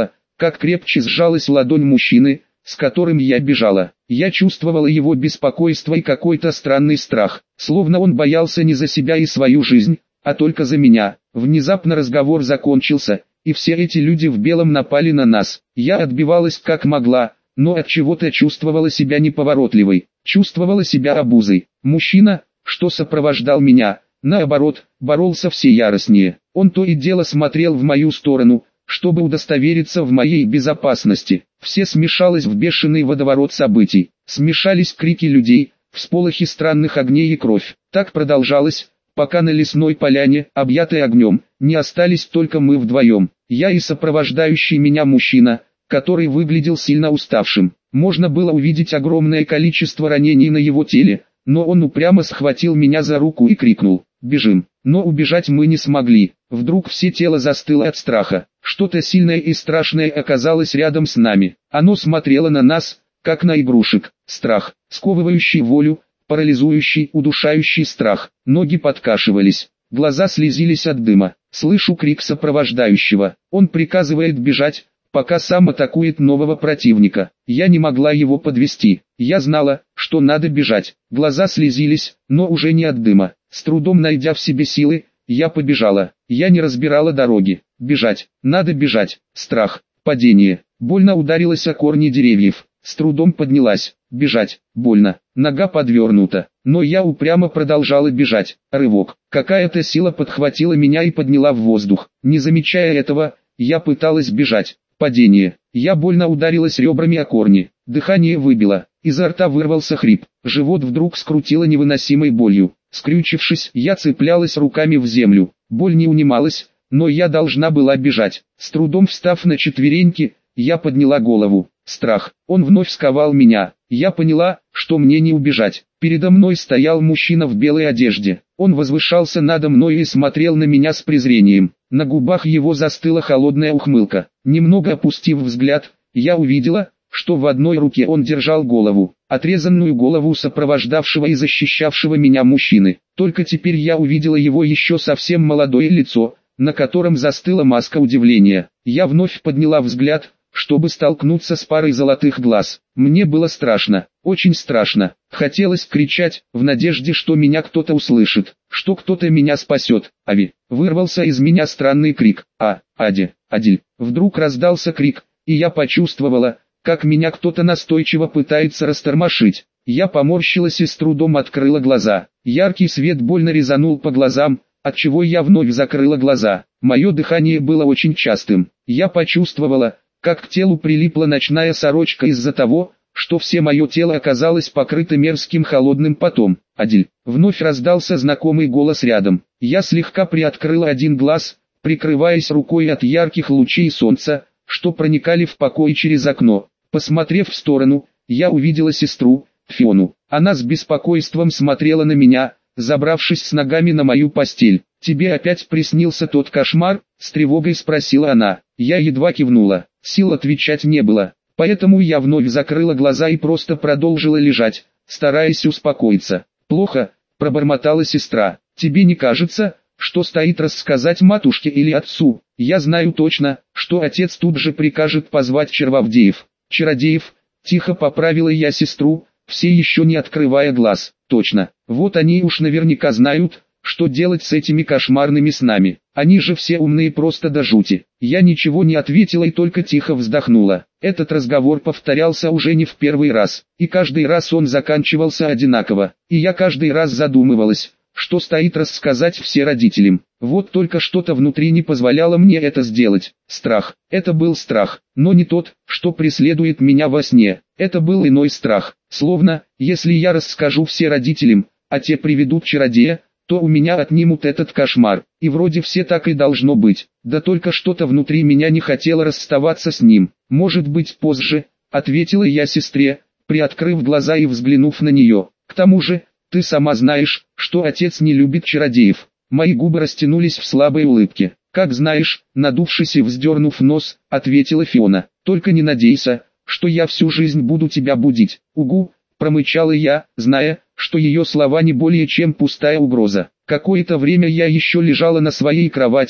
как крепче сжалась ладонь мужчины, с которым я бежала. Я чувствовала его беспокойство и какой-то странный страх, словно он боялся не за себя и свою жизнь, а только за меня. Внезапно разговор закончился, и все эти люди в белом напали на нас. Я отбивалась как могла, но от чего-то чувствовала себя неповоротливой, чувствовала себя обузой. Мужчина, что сопровождал меня, наоборот, боролся все яростнее. Он то и дело смотрел в мою сторону, чтобы удостовериться в моей безопасности. Все смешалось в бешеный водоворот событий. Смешались крики людей, всполохи странных огней и кровь. Так продолжалось, пока на лесной поляне, объятой огнем, не остались только мы вдвоем. Я и сопровождающий меня мужчина, который выглядел сильно уставшим. Можно было увидеть огромное количество ранений на его теле, но он упрямо схватил меня за руку и крикнул: «Бежим!». Но убежать мы не смогли. Вдруг все тело застыло от страха. Что-то сильное и страшное оказалось рядом с нами. Оно смотрело на нас, как на игрушек. Страх, сковывающий волю, парализующий, удушающий страх. Ноги подкашивались, глаза слезились от дыма. Слышу крик сопровождающего. Он приказывает бежать, пока сам атакует нового противника. Я не могла его подвести. Я знала, что надо бежать. Глаза слезились, но уже не от дыма. С трудом найдя в себе силы, я побежала. Я не разбирала дороги. Бежать, надо бежать. Страх, падение. Больно ударилась о корни деревьев. С трудом поднялась. Бежать, больно. Нога подвернута. Но я упрямо продолжала бежать. Рывок. Какая-то сила подхватила меня и подняла в воздух. Не замечая этого, я пыталась бежать. Падение. Я больно ударилась ребрами о корни. Дыхание выбило. Изо рта вырвался хрип. Живот вдруг скрутило невыносимой болью. Скрючившись, я цеплялась руками в землю. Боль не унималась, но я должна была бежать. С трудом встав на четвереньки, я подняла голову. Страх. Он вновь сковал меня. Я поняла, что мне не убежать. Передо мной стоял мужчина в белой одежде. Он возвышался надо мной и смотрел на меня с презрением. На губах его застыла холодная ухмылка. Немного опустив взгляд, я увидела, что в одной руке он держал голову, отрезанную голову сопровождавшего и защищавшего меня мужчины. Только теперь я увидела его еще совсем молодое лицо, на котором застыла маска удивления. Я вновь подняла взгляд, чтобы столкнуться с парой золотых глаз. Мне было страшно, очень страшно. Хотелось кричать, в надежде, что меня кто-то услышит, что кто-то меня спасет. «Ави!» Вырвался из меня странный крик. «Ади! Адиль!» Вдруг раздался крик, и я почувствовала, как меня кто-то настойчиво пытается растормошить. Я поморщилась и с трудом открыла глаза. Яркий свет больно резанул по глазам, отчего я вновь закрыла глаза. Мое дыхание было очень частым. Я почувствовала, как к телу прилипла ночная сорочка из-за того, что все мое тело оказалось покрыто мерзким холодным потом. «Адиль!» Вновь раздался знакомый голос рядом. Я слегка приоткрыла один глаз, прикрываясь рукой от ярких лучей солнца, что проникали в покой через окно. Посмотрев в сторону, я увидела сестру, Фиону. Она с беспокойством смотрела на меня, забравшись с ногами на мою постель. «Тебе опять приснился тот кошмар?» — с тревогой спросила она. Я едва кивнула. Сил отвечать не было, поэтому я вновь закрыла глаза и просто продолжила лежать, стараясь успокоиться. «Плохо», — пробормотала сестра. «Тебе не кажется, что стоит рассказать матушке или отцу? Я знаю точно, что отец тут же прикажет позвать червовдеев». «Чародеев», — тихо поправила я сестру, все еще не открывая глаз. «Точно, вот они уж наверняка знают, что делать с этими кошмарными снами. Они же все умные просто до жути». Я ничего не ответила и только тихо вздохнула. Этот разговор повторялся уже не в первый раз, и каждый раз он заканчивался одинаково, и я каждый раз задумывалась, что стоит рассказать все родителям. Вот только что-то внутри не позволяло мне это сделать. Страх. Это был страх, но не тот, что преследует меня во сне. Это был иной страх. Словно, если я расскажу все родителям, а те приведут чародея, то у меня отнимут этот кошмар. И вроде все так и должно быть. Да только что-то внутри меня не хотело расставаться с ним. «Может быть позже», — ответила я сестре, приоткрыв глаза и взглянув на нее. «К тому же, ты сама знаешь, что отец не любит чародеев». Мои губы растянулись в слабой улыбке. «Как знаешь», надувшись и вздернув нос, ответила Фиона. «Только не надейся, что я всю жизнь буду тебя будить». «Угу», промычала я, зная, что ее слова не более чем пустая угроза. Какое-то время я еще лежала на своей кровати,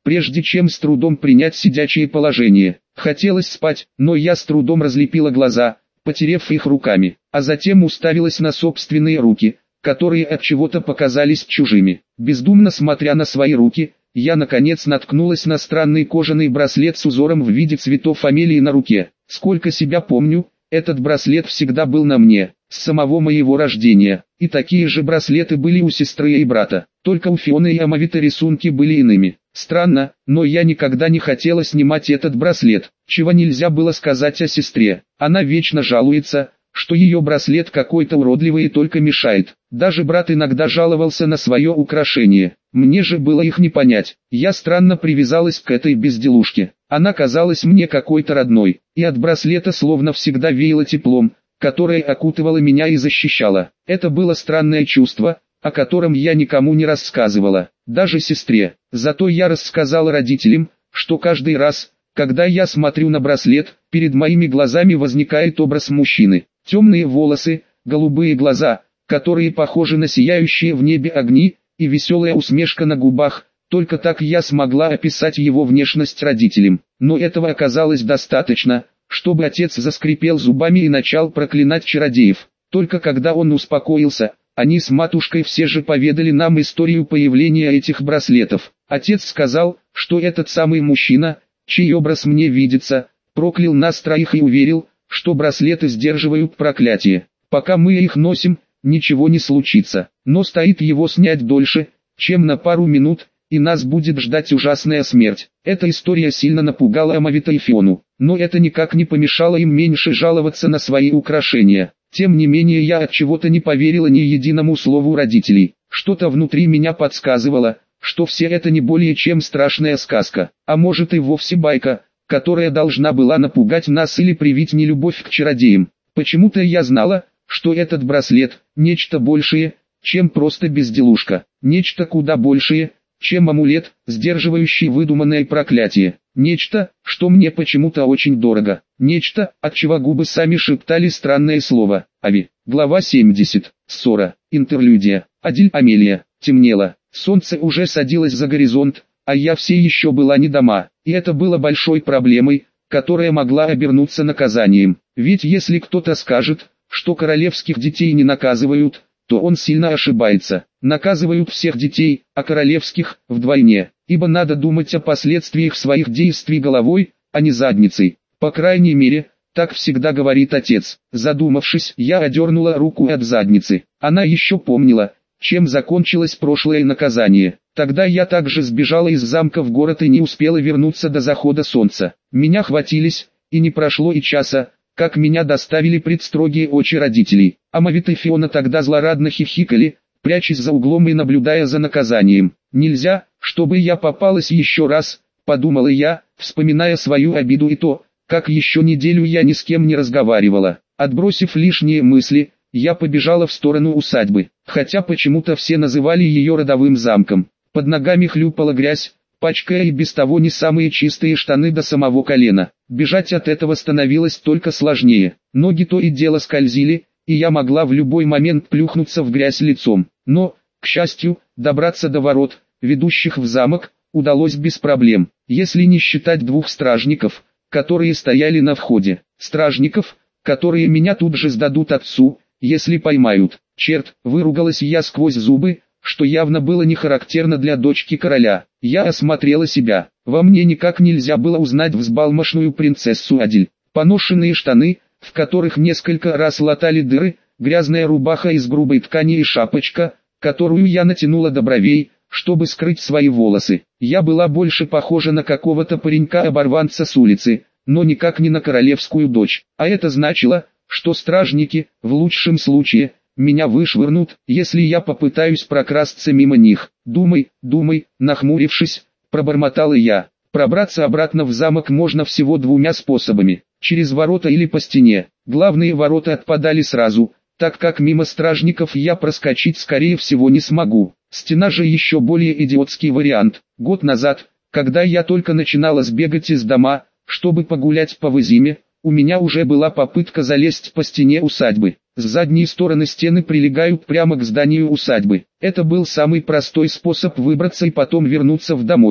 прежде чем с трудом принять сидячее положение. Хотелось спать, но я с трудом разлепила глаза, потерев их руками, а затем уставилась на собственные руки, которые от чего-то показались чужими. Бездумно смотря на свои руки, я наконец наткнулась на странный кожаный браслет с узором в виде цветов амелии на руке. Сколько себя помню, этот браслет всегда был на мне, с самого моего рождения, и такие же браслеты были у сестры и брата, только у Фионы и Амавиты рисунки были иными. Странно, но я никогда не хотела снимать этот браслет, чего нельзя было сказать о сестре. Она вечно жалуется, что ее браслет какой-то уродливый и только мешает. Даже брат иногда жаловался на свое украшение. Мне же было их не понять. Я странно привязалась к этой безделушке. Она казалась мне какой-то родной, и от браслета словно всегда веяло теплом, которое окутывало меня и защищало. Это было странное чувство, о котором я никому не рассказывала, даже сестре. Зато я рассказала родителям, что каждый раз, когда я смотрю на браслет, перед моими глазами возникает образ мужчины. Темные волосы, голубые глаза, которые похожи на сияющие в небе огни, и веселая усмешка на губах. Только так я смогла описать его внешность родителям. Но этого оказалось достаточно, чтобы отец заскрипел зубами и начал проклинать чародеев. Только когда он успокоился, они с матушкой все же поведали нам историю появления этих браслетов. Отец сказал, что этот самый мужчина, чей образ мне видится, проклял нас троих и уверил, что браслеты сдерживают проклятие. Пока мы их носим, ничего не случится, но стоит его снять дольше, чем на пару минут, и нас будет ждать ужасная смерть. Эта история сильно напугала Амавита и Фиону, но это никак не помешало им меньше жаловаться на свои украшения. Тем не менее я от чего-то не поверила ни единому слову родителей. Что-то внутри меня подсказывало, что все это не более чем страшная сказка, а может и вовсе байка, которая должна была напугать нас или привить нелюбовь к чародеям. Почему-то я знала, что этот браслет – нечто большее, чем просто безделушка, нечто куда большее, чем амулет, сдерживающий выдуманное проклятие, нечто, что мне почему-то очень дорого, нечто, от чего губы сами шептали странное слово. Ави. Глава 70. Ссора. Интерлюдия. Адиль Амелия. Темнело. Солнце уже садилось за горизонт, а я все еще была не дома, и это было большой проблемой, которая могла обернуться наказанием. Ведь если кто-то скажет, что королевских детей не наказывают, то он сильно ошибается. Наказывают всех детей, а королевских – вдвойне, ибо надо думать о последствиях своих действий головой, а не задницей. По крайней мере, так всегда говорит отец. Задумавшись, я одернула руку от задницы. Она еще помнила, чем закончилось прошлое наказание. Тогда я также сбежала из замка в город и не успела вернуться до захода солнца. Меня хватились, и не прошло и часа, как меня доставили пред строгие очи родителей. Амавита и Фиона тогда злорадно хихикали, прячась за углом и наблюдая за наказанием. «Нельзя, чтобы я попалась еще раз», — подумала я, вспоминая свою обиду и то, как еще неделю я ни с кем не разговаривала. Отбросив лишние мысли, я побежала в сторону усадьбы, хотя почему-то все называли ее родовым замком. Под ногами хлюпала грязь, пачкая и без того не самые чистые штаны до самого колена. Бежать от этого становилось только сложнее. Ноги то и дело скользили, и я могла в любой момент плюхнуться в грязь лицом. Но, к счастью, добраться до ворот, ведущих в замок, удалось без проблем, если не считать двух стражников, которые стояли на входе. Стражников, которые меня тут же сдадут отцу, если поймают. Черт, выругалась я сквозь зубы, что явно было не характерно для дочки короля. Я осмотрела себя. Во мне никак нельзя было узнать взбалмошную принцессу Адиль. Поношенные штаны, в которых несколько раз латали дыры, грязная рубаха из грубой ткани и шапочка, которую я натянула до бровей, чтобы скрыть свои волосы. Я была больше похожа на какого-то паренька-оборванца с улицы, но никак не на королевскую дочь. А это значило, что стражники, в лучшем случае, меня вышвырнут, если я попытаюсь прокрасться мимо них. Думай, нахмурившись, пробормотала я. Пробраться обратно в замок можно всего двумя способами: через ворота или по стене. Главные ворота отпадали сразу, так как мимо стражников я проскочить скорее всего не смогу. Стена же еще более идиотский вариант. Год назад, когда я только начинала сбегать из дома, чтобы погулять по Вызиме, у меня уже была попытка залезть по стене усадьбы. С задней стороны стены прилегают прямо к зданию усадьбы. Это был самый простой способ выбраться и потом вернуться в домой.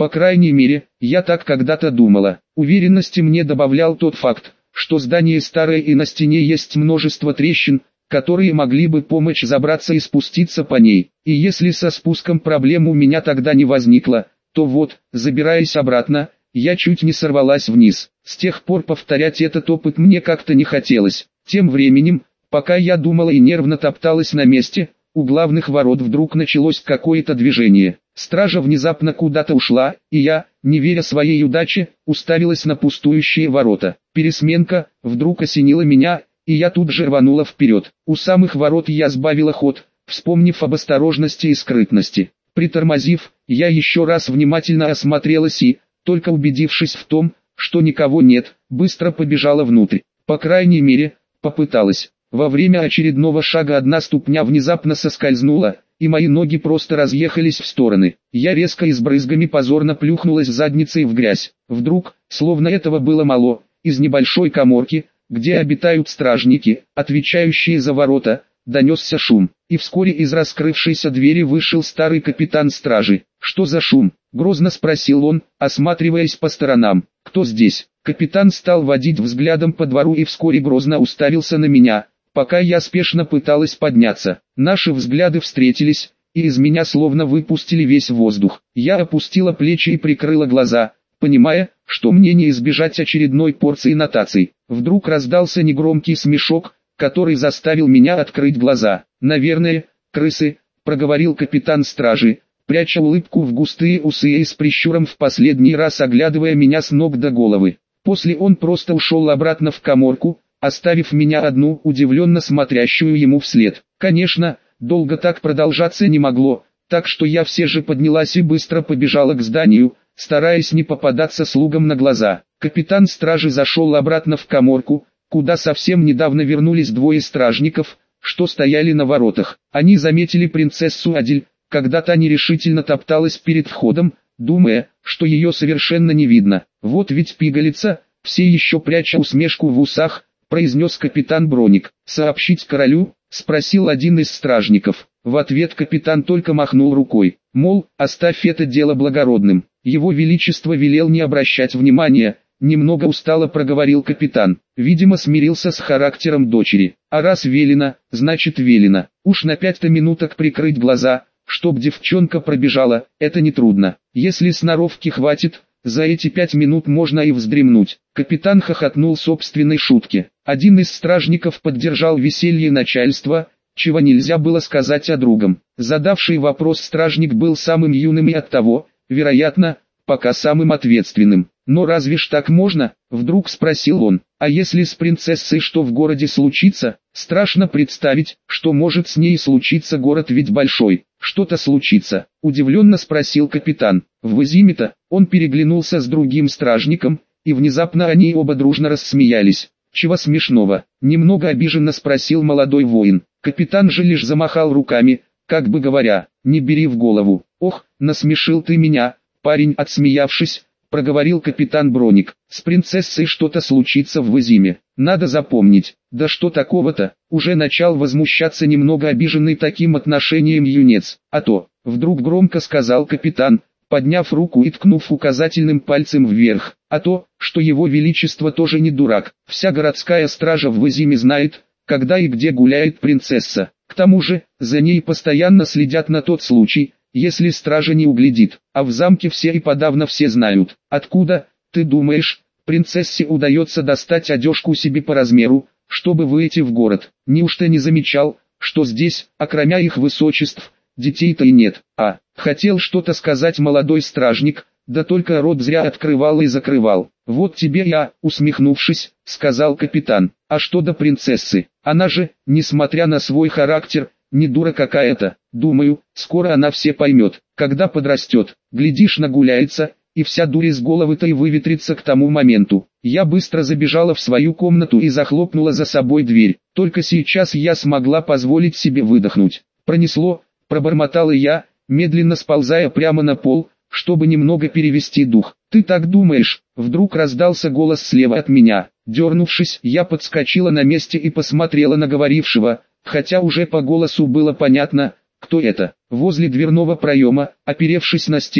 По крайней мере, я так когда-то думала. Уверенности мне добавлял тот факт, что здание старое и на стене есть множество трещин, которые могли бы помочь забраться и спуститься по ней. И если со спуском проблем у меня тогда не возникло, то вот, забираясь обратно, я чуть не сорвалась вниз. С тех пор повторять этот опыт мне как-то не хотелось. Тем временем, пока я думала и нервно топталась на месте, у главных ворот вдруг началось какое-то движение. Стража внезапно куда-то ушла, и я, не веря своей удаче, уставилась на пустующие ворота. Пересменка вдруг осенила меня, и я тут же рванула вперед. У самых ворот я сбавила ход, вспомнив об осторожности и скрытности. Притормозив, я еще раз внимательно осмотрелась и, только убедившись в том, что никого нет, быстро побежала внутрь. По крайней мере, попыталась. Во время очередного шага одна ступня внезапно соскользнула, и мои ноги просто разъехались в стороны. Я резко и с брызгами позорно плюхнулась задницей в грязь. Вдруг, словно этого было мало, из небольшой каморки, где обитают стражники, отвечающие за ворота, донесся шум, и вскоре из раскрывшейся двери вышел старый капитан стражи. «Что за шум?» — грозно спросил он, осматриваясь по сторонам. «Кто здесь?» Капитан стал водить взглядом по двору и вскоре грозно уставился на меня, пока я спешно пыталась подняться. Наши взгляды встретились, и из меня словно выпустили весь воздух. Я опустила плечи и прикрыла глаза, понимая, что мне не избежать очередной порции нотаций. Вдруг раздался негромкий смешок, который заставил меня открыть глаза. «Наверное, крысы», — проговорил капитан стражи, пряча улыбку в густые усы и с прищуром в последний раз оглядывая меня с ног до головы. После он просто ушел обратно в каморку, оставив меня одну, удивленно смотрящую ему вслед. Конечно, долго так продолжаться не могло, так что я все же поднялась и быстро побежала к зданию, стараясь не попадаться слугам на глаза. Капитан стражи зашел обратно в каморку, куда совсем недавно вернулись двое стражников, что стояли на воротах. Они заметили принцессу Адель, когда та нерешительно топталась перед входом, думая, что ее совершенно не видно. «Вот ведь пигалица», все еще пряча усмешку в усах, произнес капитан Броник. «Сообщить королю?» — спросил один из стражников. В ответ капитан только махнул рукой, мол, оставь это дело благородным. Его величество велел не обращать внимания, немного устало проговорил капитан. Видимо, смирился с характером дочери. А раз велено, значит велено. Уж на 5 минуток прикрыть глаза, чтоб девчонка пробежала, это нетрудно. Если сноровки хватит, за эти 5 минут можно и вздремнуть. Капитан хохотнул собственной шутке. Один из стражников поддержал веселье начальства, чего нельзя было сказать о другом. Задавший вопрос стражник был самым юным и оттого, вероятно, пока самым ответственным. «Но разве ж так можно?» — вдруг спросил он. «А если с принцессой что в городе случится? Страшно представить, что может с ней случиться, город ведь большой. Что-то случится?» — удивленно спросил капитан. В Изиме-то он переглянулся с другим стражником, и внезапно они оба дружно рассмеялись. «Чего смешного?» — немного обиженно спросил молодой воин. Капитан же лишь замахал руками, как бы говоря, «не бери в голову». «Ох, насмешил ты меня, парень», — отсмеявшись, проговорил капитан Броник. «С принцессой что-то случится в Изиме. Надо запомнить». «Да что такого-то?» — уже начал возмущаться немного обиженный таким отношением юнец. «А то», — вдруг громко сказал капитан, подняв руку и ткнув указательным пальцем вверх, «а то, что его величество тоже не дурак. Вся городская стража в Изиме знает, когда и где гуляет принцесса. К тому же, за ней постоянно следят на тот случай, если стража не углядит, а в замке все и подавно все знают. Откуда, ты думаешь, принцессе удается достать одежку себе по размеру, чтобы выйти в город? Неужто не замечал, что здесь, окромя их высочеств, детей-то и нет?» Хотел что-то сказать молодой стражник, да только рот зря открывал и закрывал. «Вот тебе я», усмехнувшись, сказал капитан. «А что до принцессы? Она же, несмотря на свой характер, не дура какая-то. Думаю, скоро она все поймет, когда подрастет. Глядишь, нагуляется, и вся дурь из головы-то и выветрится к тому моменту». Я быстро забежала в свою комнату и захлопнула за собой дверь. Только сейчас я смогла позволить себе выдохнуть. «Пронесло», пробормотала я, медленно сползая прямо на пол, чтобы немного перевести дух. «Ты так думаешь?» Вдруг раздался голос слева от меня. Дернувшись, я подскочила на месте и посмотрела на говорившего, хотя уже по голосу было понятно, кто это. Возле дверного проема, оперевшись на стену,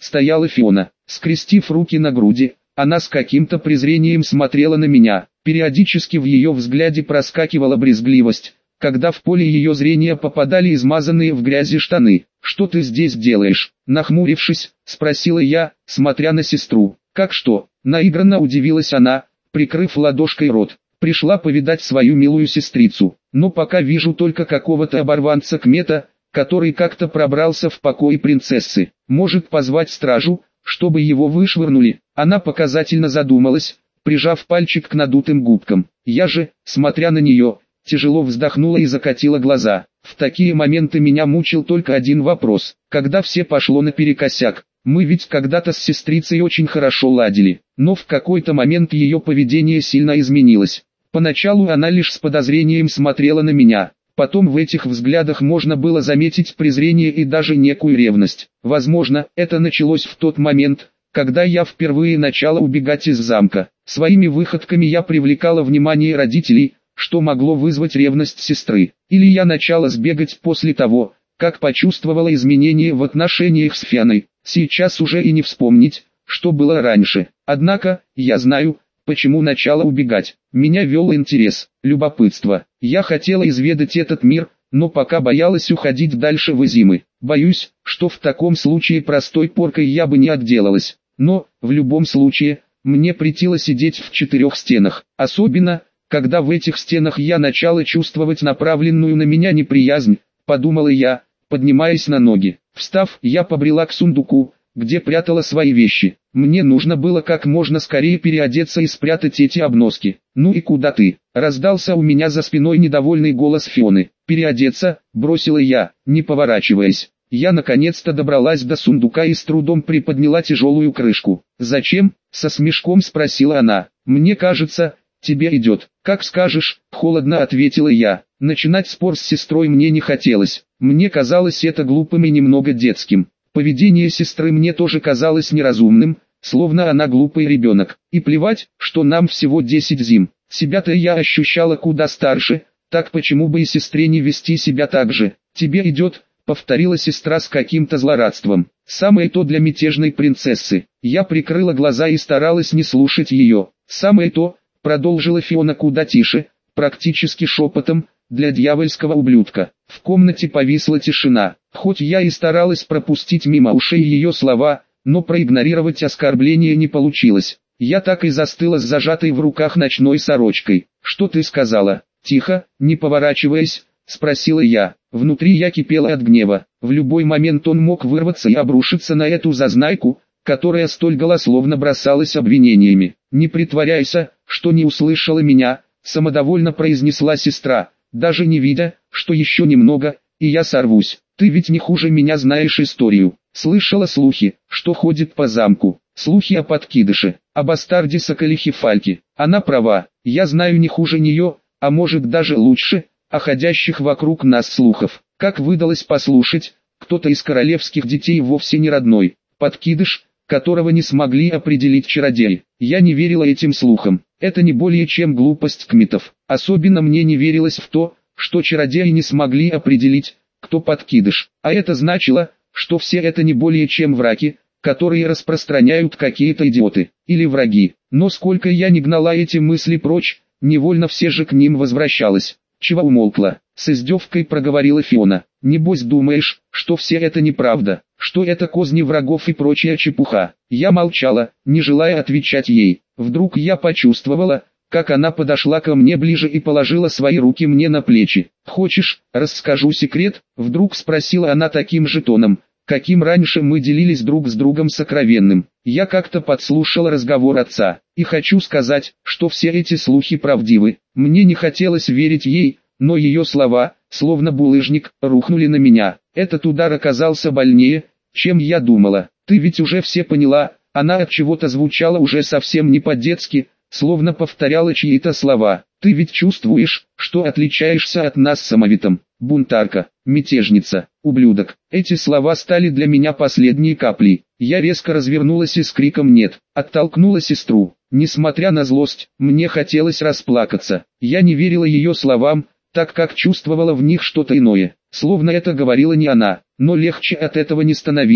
стояла Фиона. Скрестив руки на груди, она с каким-то презрением смотрела на меня. Периодически в ее взгляде проскакивала брезгливость, когда в поле ее зрения попадали измазанные в грязи штаны. «Что ты здесь делаешь?» Нахмурившись, спросила я, смотря на сестру. «Как что?» Наигранно удивилась она, прикрыв ладошкой рот. «Пришла повидать свою милую сестрицу, но пока вижу только какого-то оборванца Кмета, который как-то пробрался в покой принцессы. Может позвать стражу, чтобы его вышвырнули?» Она показательно задумалась, прижав пальчик к надутым губкам. Я же, смотря на нее, тяжело вздохнула и закатила глаза. В такие моменты меня мучил только один вопрос: когда все пошло наперекосяк? Мы ведь когда-то с сестрицей очень хорошо ладили, но в какой-то момент ее поведение сильно изменилось. Поначалу она лишь с подозрением смотрела на меня, потом в этих взглядах можно было заметить презрение и даже некую ревность. Возможно, это началось в тот момент, когда я впервые начала убегать из замка. Своими выходками я привлекала внимание родителей, что могло вызвать ревность сестры. Или я начала сбегать после того, как почувствовала изменения в отношениях с Фианой. Сейчас уже и не вспомнить, что было раньше. Однако, я знаю, почему начала убегать. Меня вел интерес, любопытство. Я хотела изведать этот мир, но пока боялась уходить дальше в зимы. Боюсь, что в таком случае простой поркой я бы не отделалась. Но, в любом случае, мне претило сидеть в четырех стенах. Особенно, когда в этих стенах я начала чувствовать направленную на меня неприязнь, подумала я, поднимаясь на ноги. Встав, я побрела к сундуку, где прятала свои вещи. Мне нужно было как можно скорее переодеться и спрятать эти обноски. «Ну и куда ты?» — раздался у меня за спиной недовольный голос Фионы. «Переодеться?» — бросила я, не поворачиваясь. Я наконец-то добралась до сундука и с трудом приподняла тяжелую крышку. «Зачем?» — со смешком спросила она. «Мне кажется, тебе идет». «Как скажешь», — холодно ответила я. Начинать спор с сестрой мне не хотелось. Мне казалось это глупым и немного детским. Поведение сестры мне тоже казалось неразумным, словно она глупый ребенок. И плевать, что нам всего 10 зим. Себя-то я ощущала куда старше, так почему бы и сестре не вести себя так же? «Тебе идет», — повторила сестра с каким-то злорадством. «Самое то для мятежной принцессы». Я прикрыла глаза и старалась не слушать ее. «Самое то», — продолжила Фиона куда тише, практически шепотом, «для дьявольского ублюдка». В комнате повисла тишина. Хоть я и старалась пропустить мимо ушей ее слова, но проигнорировать оскорбление не получилось. Я так и застыла с зажатой в руках ночной сорочкой. «Что ты сказала?» «Тихо, не поворачиваясь», — спросила я. Внутри я кипела от гнева. В любой момент он мог вырваться и обрушиться на эту зазнайку, которая столь голословно бросалась обвинениями. «Не притворяйся, что не услышала меня», — самодовольно произнесла сестра, даже не видя, что еще немного, и я сорвусь. «Ты ведь не хуже меня знаешь историю. Слышала слухи, что ходит по замку. Слухи о подкидыше, о бастарде Соколихе Фальке. Она права, я знаю не хуже нее, а может даже лучше, о ходящих вокруг нас слухов. Как выдалось послушать, кто-то из королевских детей вовсе не родной. Подкидыш, которого не смогли определить чародеи. Я не верила этим слухам. Это не более чем глупость кметов. Особенно мне не верилось в то, что чародеи не смогли определить, кто подкидыш. А это значило, что все это не более чем враки, которые распространяют какие-то идиоты, или враги. Но сколько я не гнала эти мысли прочь, невольно все же к ним возвращалась. «Чего умолкла?» — с издевкой проговорила Фиона. «Небось думаешь, что все это неправда, что это козни врагов и прочая чепуха?» Я молчала, не желая отвечать ей. Вдруг я почувствовала, как она подошла ко мне ближе и положила свои руки мне на плечи. «Хочешь, расскажу секрет?» — вдруг спросила она таким же тоном, каким раньше мы делились друг с другом сокровенным. Я как-то подслушала разговор отца, и хочу сказать, что все эти слухи правдивы. Мне не хотелось верить ей, но ее слова, словно булыжник, рухнули на меня. Этот удар оказался больнее, чем я думала. «Ты ведь уже все поняла», она от чего-то звучала уже совсем не по-детски, словно повторяла чьи-то слова. «Ты ведь чувствуешь, что отличаешься от нас самовитом, бунтарка, мятежница, ублюдок». Эти слова стали для меня последней каплей. Я резко развернулась и с криком «нет!» оттолкнула сестру. Несмотря на злость, мне хотелось расплакаться. Я не верила ее словам, так как чувствовала в них что-то иное. Словно это говорила не она, но легче от этого не становилось.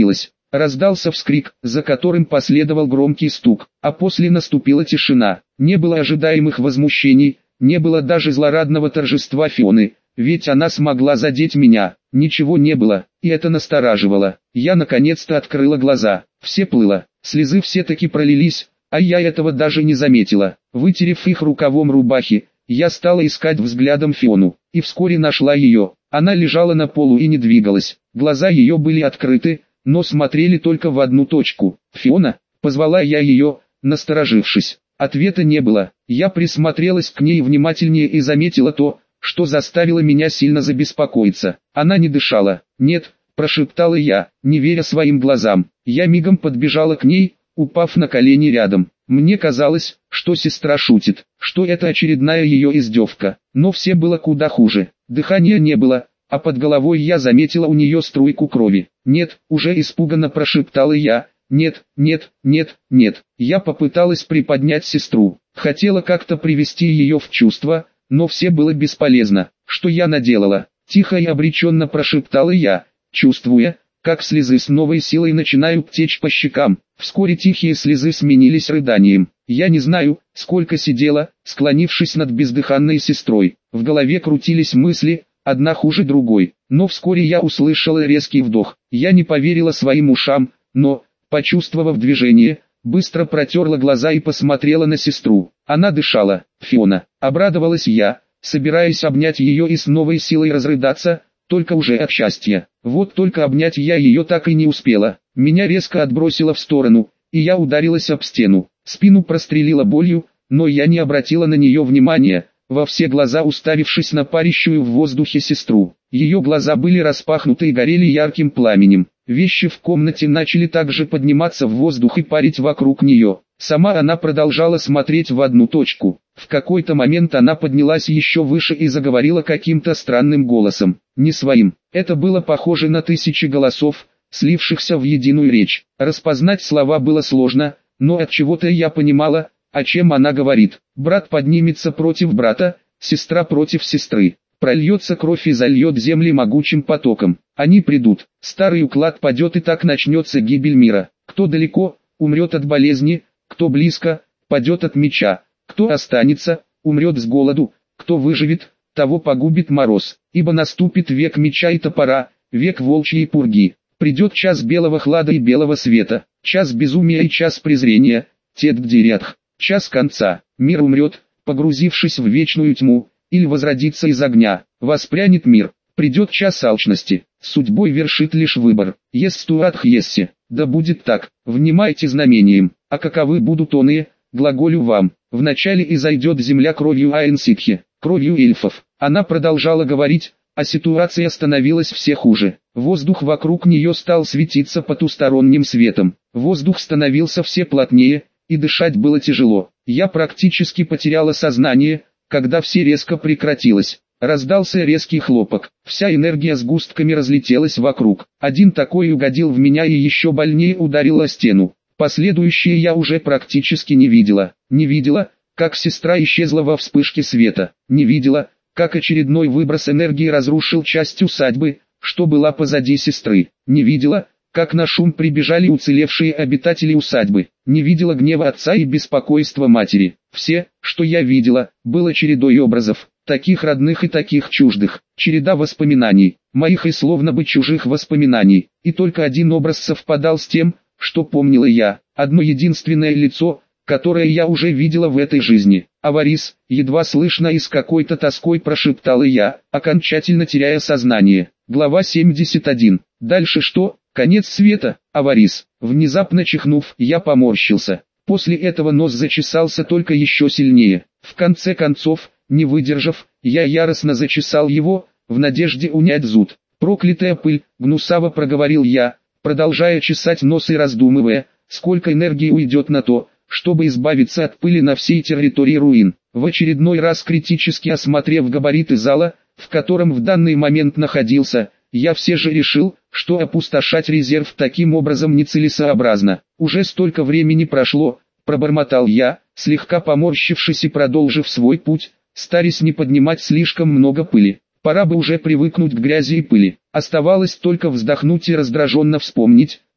Раздался вскрик, за которым последовал громкий стук, а после наступила тишина. Не было ожидаемых возмущений, не было даже злорадного торжества Фионы, ведь она смогла задеть меня. Ничего не было, и это настораживало. Я наконец-то открыла глаза. Все плыло, слезы все-таки пролились, а я этого даже не заметила. Вытерев их рукавом рубахи, я стала искать взглядом Фиону, и вскоре нашла ее. Она лежала на полу и не двигалась. Глаза ее были открыты, но смотрели только в одну точку. «Фиона?» — позвала я ее, насторожившись. Ответа не было. Я присмотрелась к ней внимательнее и заметила то, что заставило меня сильно забеспокоиться. Она не дышала. «Нет», — прошептала я, не веря своим глазам. Я мигом подбежала к ней, упав на колени рядом. Мне казалось, что сестра шутит, что это очередная ее издевка. Но все было куда хуже. Дыхания не было, а под головой я заметила у нее струйку крови. «Нет», — уже испуганно прошептала я. «Нет, нет, нет, нет». Я попыталась приподнять сестру. Хотела как-то привести ее в чувство, но все было бесполезно. «Что я наделала?» — тихо и обреченно прошептала я, чувствуя, как слезы с новой силой начинают течь по щекам. Вскоре тихие слезы сменились рыданием. Я не знаю, сколько сидела, склонившись над бездыханной сестрой. В голове крутились мысли, одна хуже другой. Но вскоре я услышала резкий вдох. Я не поверила своим ушам, но, почувствовав движение, быстро протерла глаза и посмотрела на сестру. Она дышала. «Фиона», — обрадовалась я, собираясь обнять ее и с новой силой разрыдаться, только уже от счастья. Вот только обнять я ее так и не успела. Меня резко отбросило в сторону, и я ударилась об стену. Спину прострелила болью, но я не обратила на нее внимания, во все глаза уставившись на парящую в воздухе сестру. Ее глаза были распахнуты и горели ярким пламенем. Вещи в комнате начали также подниматься в воздух и парить вокруг нее. Сама она продолжала смотреть в одну точку. В какой-то момент она поднялась еще выше и заговорила каким-то странным голосом, не своим. Это было похоже на тысячи голосов, слившихся в единую речь. Распознать слова было сложно, но от чего-то я понимала, о чем она говорит. Брат поднимется против брата, сестра против сестры. Прольется кровь и зальет земли могучим потоком. Они придут, старый уклад падет и так начнется гибель мира. Кто далеко, умрет от болезни, кто близко, падет от меча. Кто останется, умрет с голоду, кто выживет, того погубит мороз. Ибо наступит век меча и топора, век волчьей пурги. Придет час белого хлада и белого света, час безумия и час презрения, тет-гдирятх, час конца. Мир умрет, погрузившись в вечную тьму, или возродится из огня. Воспрянет мир, придет час алчности, судьбой вершит лишь выбор. Естуатх ессе, да будет так, внимайте знамением, а каковы будут оные, глаголю вам. Вначале изойдет земля кровью Аэн-Ситхи, кровью эльфов. Она продолжала говорить, а ситуация становилась все хуже. Воздух вокруг нее стал светиться потусторонним светом. Воздух становился все плотнее, и дышать было тяжело. Я практически потеряла сознание, когда все резко прекратилось. Раздался резкий хлопок. Вся энергия сгустками разлетелась вокруг. Один такой угодил в меня и еще больнее ударил о стену. Последующее я уже практически не видела. Не видела, как сестра исчезла во вспышке света. Не видела, как очередной выброс энергии разрушил часть усадьбы, что была позади сестры. Не видела, как на шум прибежали уцелевшие обитатели усадьбы. Не видела гнева отца и беспокойства матери. Все, что я видела, было чередой образов, таких родных и таких чуждых. Череда воспоминаний, моих и словно бы чужих воспоминаний. И только один образ совпадал с тем, что помнила я. Одно единственное лицо, которое я уже видела в этой жизни. «Аварис», едва слышно и с какой-то тоской прошептала я, окончательно теряя сознание. Глава 71. Дальше что? Конец света, Аварис. Внезапно чихнув, я поморщился. После этого нос зачесался только еще сильнее. В конце концов, не выдержав, я яростно зачесал его, в надежде унять зуд. «Проклятая пыль», гнусаво проговорил я, продолжая чесать нос и раздумывая, сколько энергии уйдет на то, чтобы избавиться от пыли на всей территории руин. В очередной раз критически осмотрев габариты зала, в котором в данный момент находился, я все же решил, что опустошать резерв таким образом нецелесообразно. Уже столько времени прошло, пробормотал я, слегка поморщившись и продолжив свой путь, стараясь не поднимать слишком много пыли. Пора бы уже привыкнуть к грязи и пыли. Оставалось только вздохнуть и раздраженно вспомнить,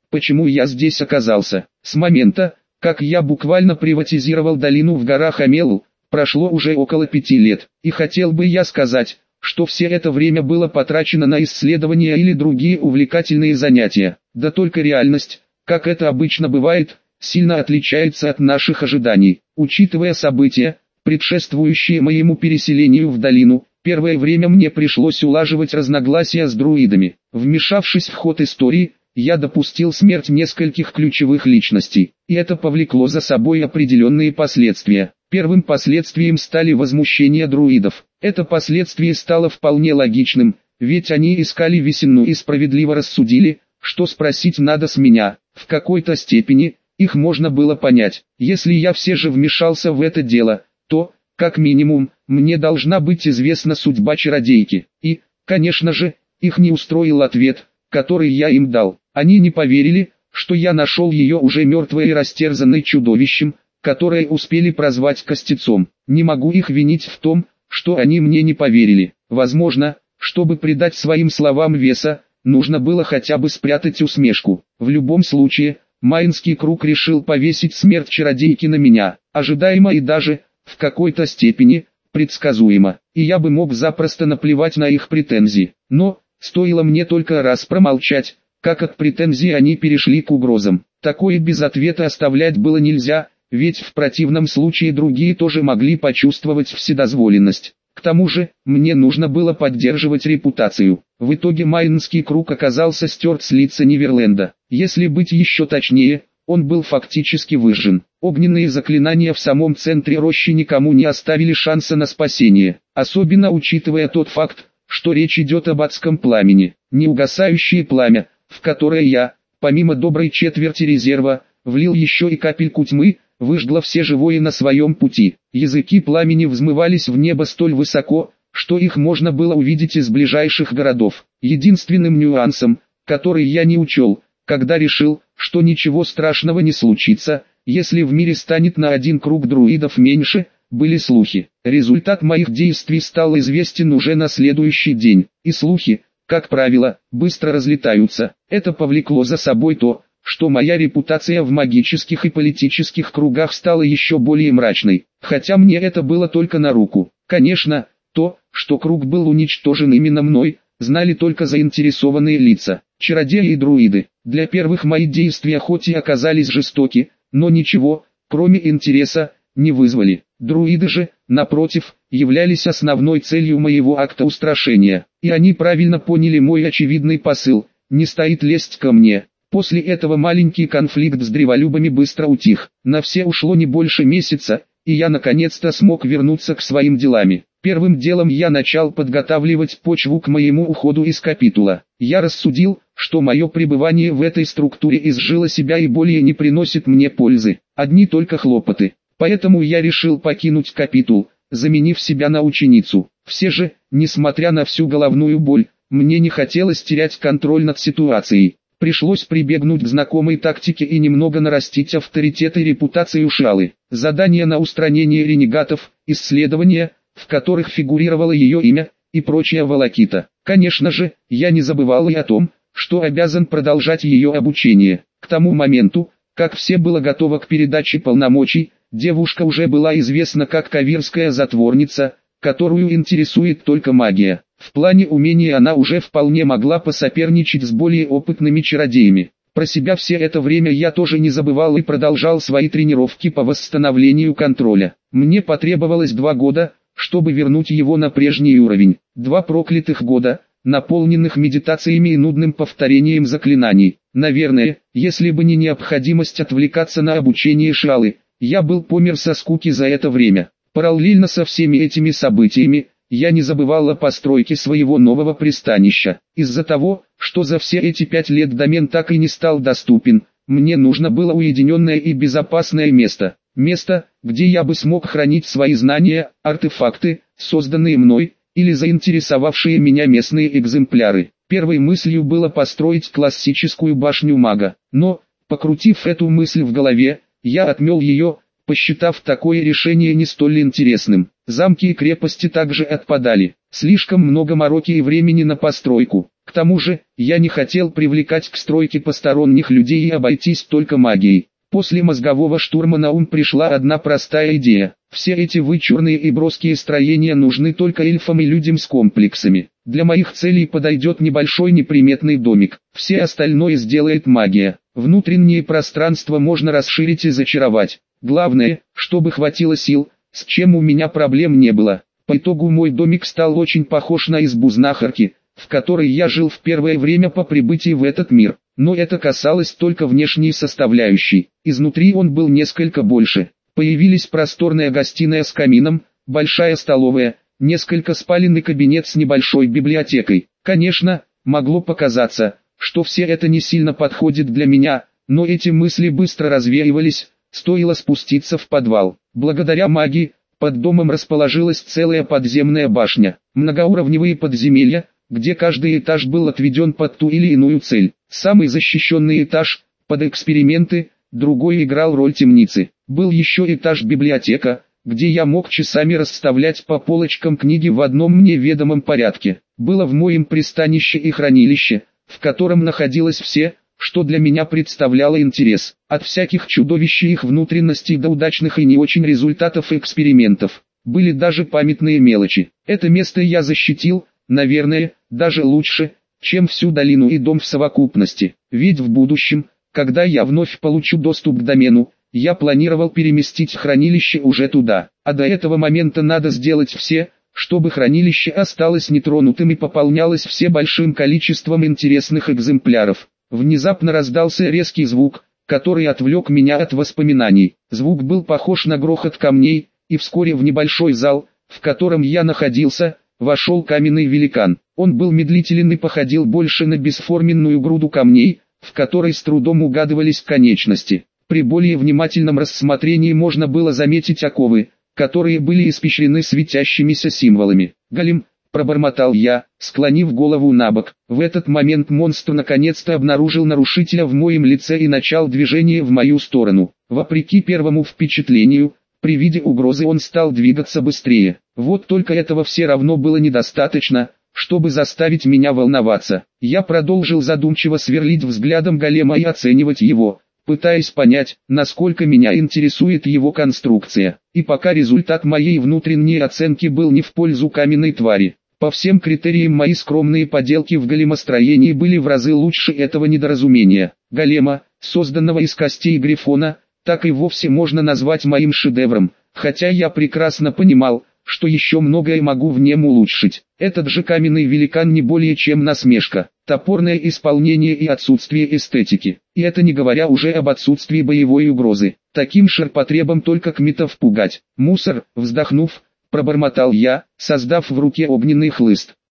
почему я здесь оказался. С момента, как я буквально приватизировал долину в горах Амелу, прошло уже около 5 лет, и хотел бы я сказать, что все это время было потрачено на исследования или другие увлекательные занятия. Да только реальность, как это обычно бывает, сильно отличается от наших ожиданий. Учитывая события, предшествующие моему переселению в долину, первое время мне пришлось улаживать разногласия с друидами. Вмешавшись в ход истории, я допустил смерть нескольких ключевых личностей, и это повлекло за собой определенные последствия. Первым последствием стали возмущения друидов. Это последствие стало вполне логичным, ведь они искали весенну и справедливо рассудили, что спросить надо с меня. В какой-то степени, их можно было понять. Если я все же вмешался в это дело, то, как минимум, мне должна быть известна судьба чародейки. И, конечно же, их не устроил ответ, который я им дал. Они не поверили, что я нашел ее уже мертвой и растерзанной чудовищем, которое успели прозвать Костецом. Не могу их винить в том, что они мне не поверили. Возможно, чтобы придать своим словам веса, нужно было хотя бы спрятать усмешку. В любом случае, Майнский круг решил повесить смерть чародейки на меня. Ожидаемо и даже, в какой-то степени, предсказуемо. И я бы мог запросто наплевать на их претензии. Но, стоило мне только раз промолчать, как от претензий они перешли к угрозам. Такое без ответа оставлять было нельзя, ведь в противном случае другие тоже могли почувствовать вседозволенность. К тому же, мне нужно было поддерживать репутацию. В итоге Майнский круг оказался стерт с лица Неверленда. Если быть еще точнее, он был фактически выжжен. Огненные заклинания в самом центре рощи никому не оставили шанса на спасение. Особенно учитывая тот факт, что речь идет об адском пламени. Неугасающее пламя, в которое я, помимо доброй четверти резерва, влил еще и капельку тьмы, выжгло все живое на своем пути. Языки пламени взмывались в небо столь высоко, что их можно было увидеть из ближайших городов. Единственным нюансом, который я не учел, когда решил, что ничего страшного не случится, если в мире станет на один круг друидов меньше, были слухи. Результат моих действий стал известен уже на следующий день, и слухи, как правило, быстро разлетаются. Это повлекло за собой то, что моя репутация в магических и политических кругах стала еще более мрачной, хотя мне это было только на руку. Конечно, то, что круг был уничтожен именно мной, знали только заинтересованные лица, чародеи и друиды. Для первых мои действия хоть и оказались жестоки, но ничего, кроме интереса, не вызвали. Друиды же, напротив, являлись основной целью моего акта устрашения, и они правильно поняли мой очевидный посыл: не стоит лезть ко мне. После этого маленький конфликт с древолюбами быстро утих. На все ушло не больше месяца, и я наконец-то смог вернуться к своим делам. Первым делом я начал подготавливать почву к моему уходу из капитула. Я рассудил, что мое пребывание в этой структуре изжило себя и более не приносит мне пользы, одни только хлопоты. Поэтому я решил покинуть капитул, заменив себя на ученицу. Все же, несмотря на всю головную боль, мне не хотелось терять контроль над ситуацией. Пришлось прибегнуть к знакомой тактике и немного нарастить авторитет и репутацию Шалы. Задания на устранение ренегатов, исследования, в которых фигурировало ее имя, и прочая волокита. Конечно же, я не забывал и о том, что обязан продолжать ее обучение. К тому моменту, как все было готово к передаче полномочий, девушка уже была известна как Кавирская затворница, которую интересует только магия. В плане умений она уже вполне могла посоперничать с более опытными чародеями. Про себя все это время я тоже не забывал и продолжал свои тренировки по восстановлению контроля. Мне потребовалось 2 года, чтобы вернуть его на прежний уровень. 2 проклятых года, наполненных медитациями и нудным повторением заклинаний. Наверное, если бы не необходимость отвлекаться на обучение Шалы, я был помер со скуки за это время. Параллельно со всеми этими событиями, я не забывал о постройке своего нового пристанища. Из-за того, что за все эти 5 лет домен так и не стал доступен, мне нужно было уединенное и безопасное место. Место, где я бы смог хранить свои знания, артефакты, созданные мной, или заинтересовавшие меня местные экземпляры. Первой мыслью было построить классическую башню мага. Но, покрутив эту мысль в голове, я отмел ее, посчитав такое решение не столь интересным. Замки и крепости также отпадали. Слишком много мороки и времени на постройку. К тому же, я не хотел привлекать к стройке посторонних людей и обойтись только магией. После мозгового штурма на ум пришла одна простая идея. Все эти вычурные и броские строения нужны только эльфам и людям с комплексами. Для моих целей подойдет небольшой неприметный домик. Все остальное сделает магия. Внутреннее пространство можно расширить и зачаровать. Главное, чтобы хватило сил, с чем у меня проблем не было. По итогу мой домик стал очень похож на избу знахарки, в которой я жил в первое время по прибытии в этот мир. Но это касалось только внешней составляющей. Изнутри он был несколько больше. Появились просторная гостиная с камином, большая столовая, несколько спален и кабинет с небольшой библиотекой. Конечно, могло показаться, что все это не сильно подходит для меня, но эти мысли быстро развеивались, стоило спуститься в подвал. Благодаря магии, под домом расположилась целая подземная башня. Многоуровневые подземелья, где каждый этаж был отведен под ту или иную цель. Самый защищенный этаж, под эксперименты, другой играл роль темницы. Был еще этаж библиотека, где я мог часами расставлять по полочкам книги в одном мне ведомом порядке. Было в моем пристанище и хранилище, в котором находилось все, что для меня представляло интерес. От всяких чудовищ и их внутренностей до удачных и не очень результатов экспериментов. Были даже памятные мелочи. Это место я защитил, наверное, даже лучше, чем всю долину и дом в совокупности. Ведь в будущем, когда я вновь получу доступ к домену, я планировал переместить хранилище уже туда. А до этого момента надо сделать все, чтобы хранилище осталось нетронутым и пополнялось все большим количеством интересных экземпляров. Внезапно раздался резкий звук, который отвлек меня от воспоминаний. Звук был похож на грохот камней, и вскоре в небольшой зал, в котором я находился, вошел каменный великан. Он был медлителен и походил больше на бесформенную груду камней, в которой с трудом угадывались конечности. При более внимательном рассмотрении можно было заметить оковы, которые были испещрены светящимися символами. «Голем», — пробормотал я, склонив голову набок. В этот момент монстр наконец-то обнаружил нарушителя в моем лице и начал движение в мою сторону. Вопреки первому впечатлению, при виде угрозы он стал двигаться быстрее. Вот только этого все равно было недостаточно, чтобы заставить меня волноваться. Я продолжил задумчиво сверлить взглядом голема и оценивать его, пытаясь понять, насколько меня интересует его конструкция. И пока результат моей внутренней оценки был не в пользу каменной твари. По всем критериям мои скромные поделки в големостроении были в разы лучше этого недоразумения. Голема, созданного из костей грифона, так и вовсе можно назвать моим шедевром, хотя я прекрасно понимал, что еще многое могу в нем улучшить. Этот же каменный великан не более чем насмешка, топорное исполнение и отсутствие эстетики. И это не говоря уже об отсутствии боевой угрозы. Таким ширпотребом только кметов пугать. «Мусор», вздохнув, пробормотал я, создав в руке огненный хлыст.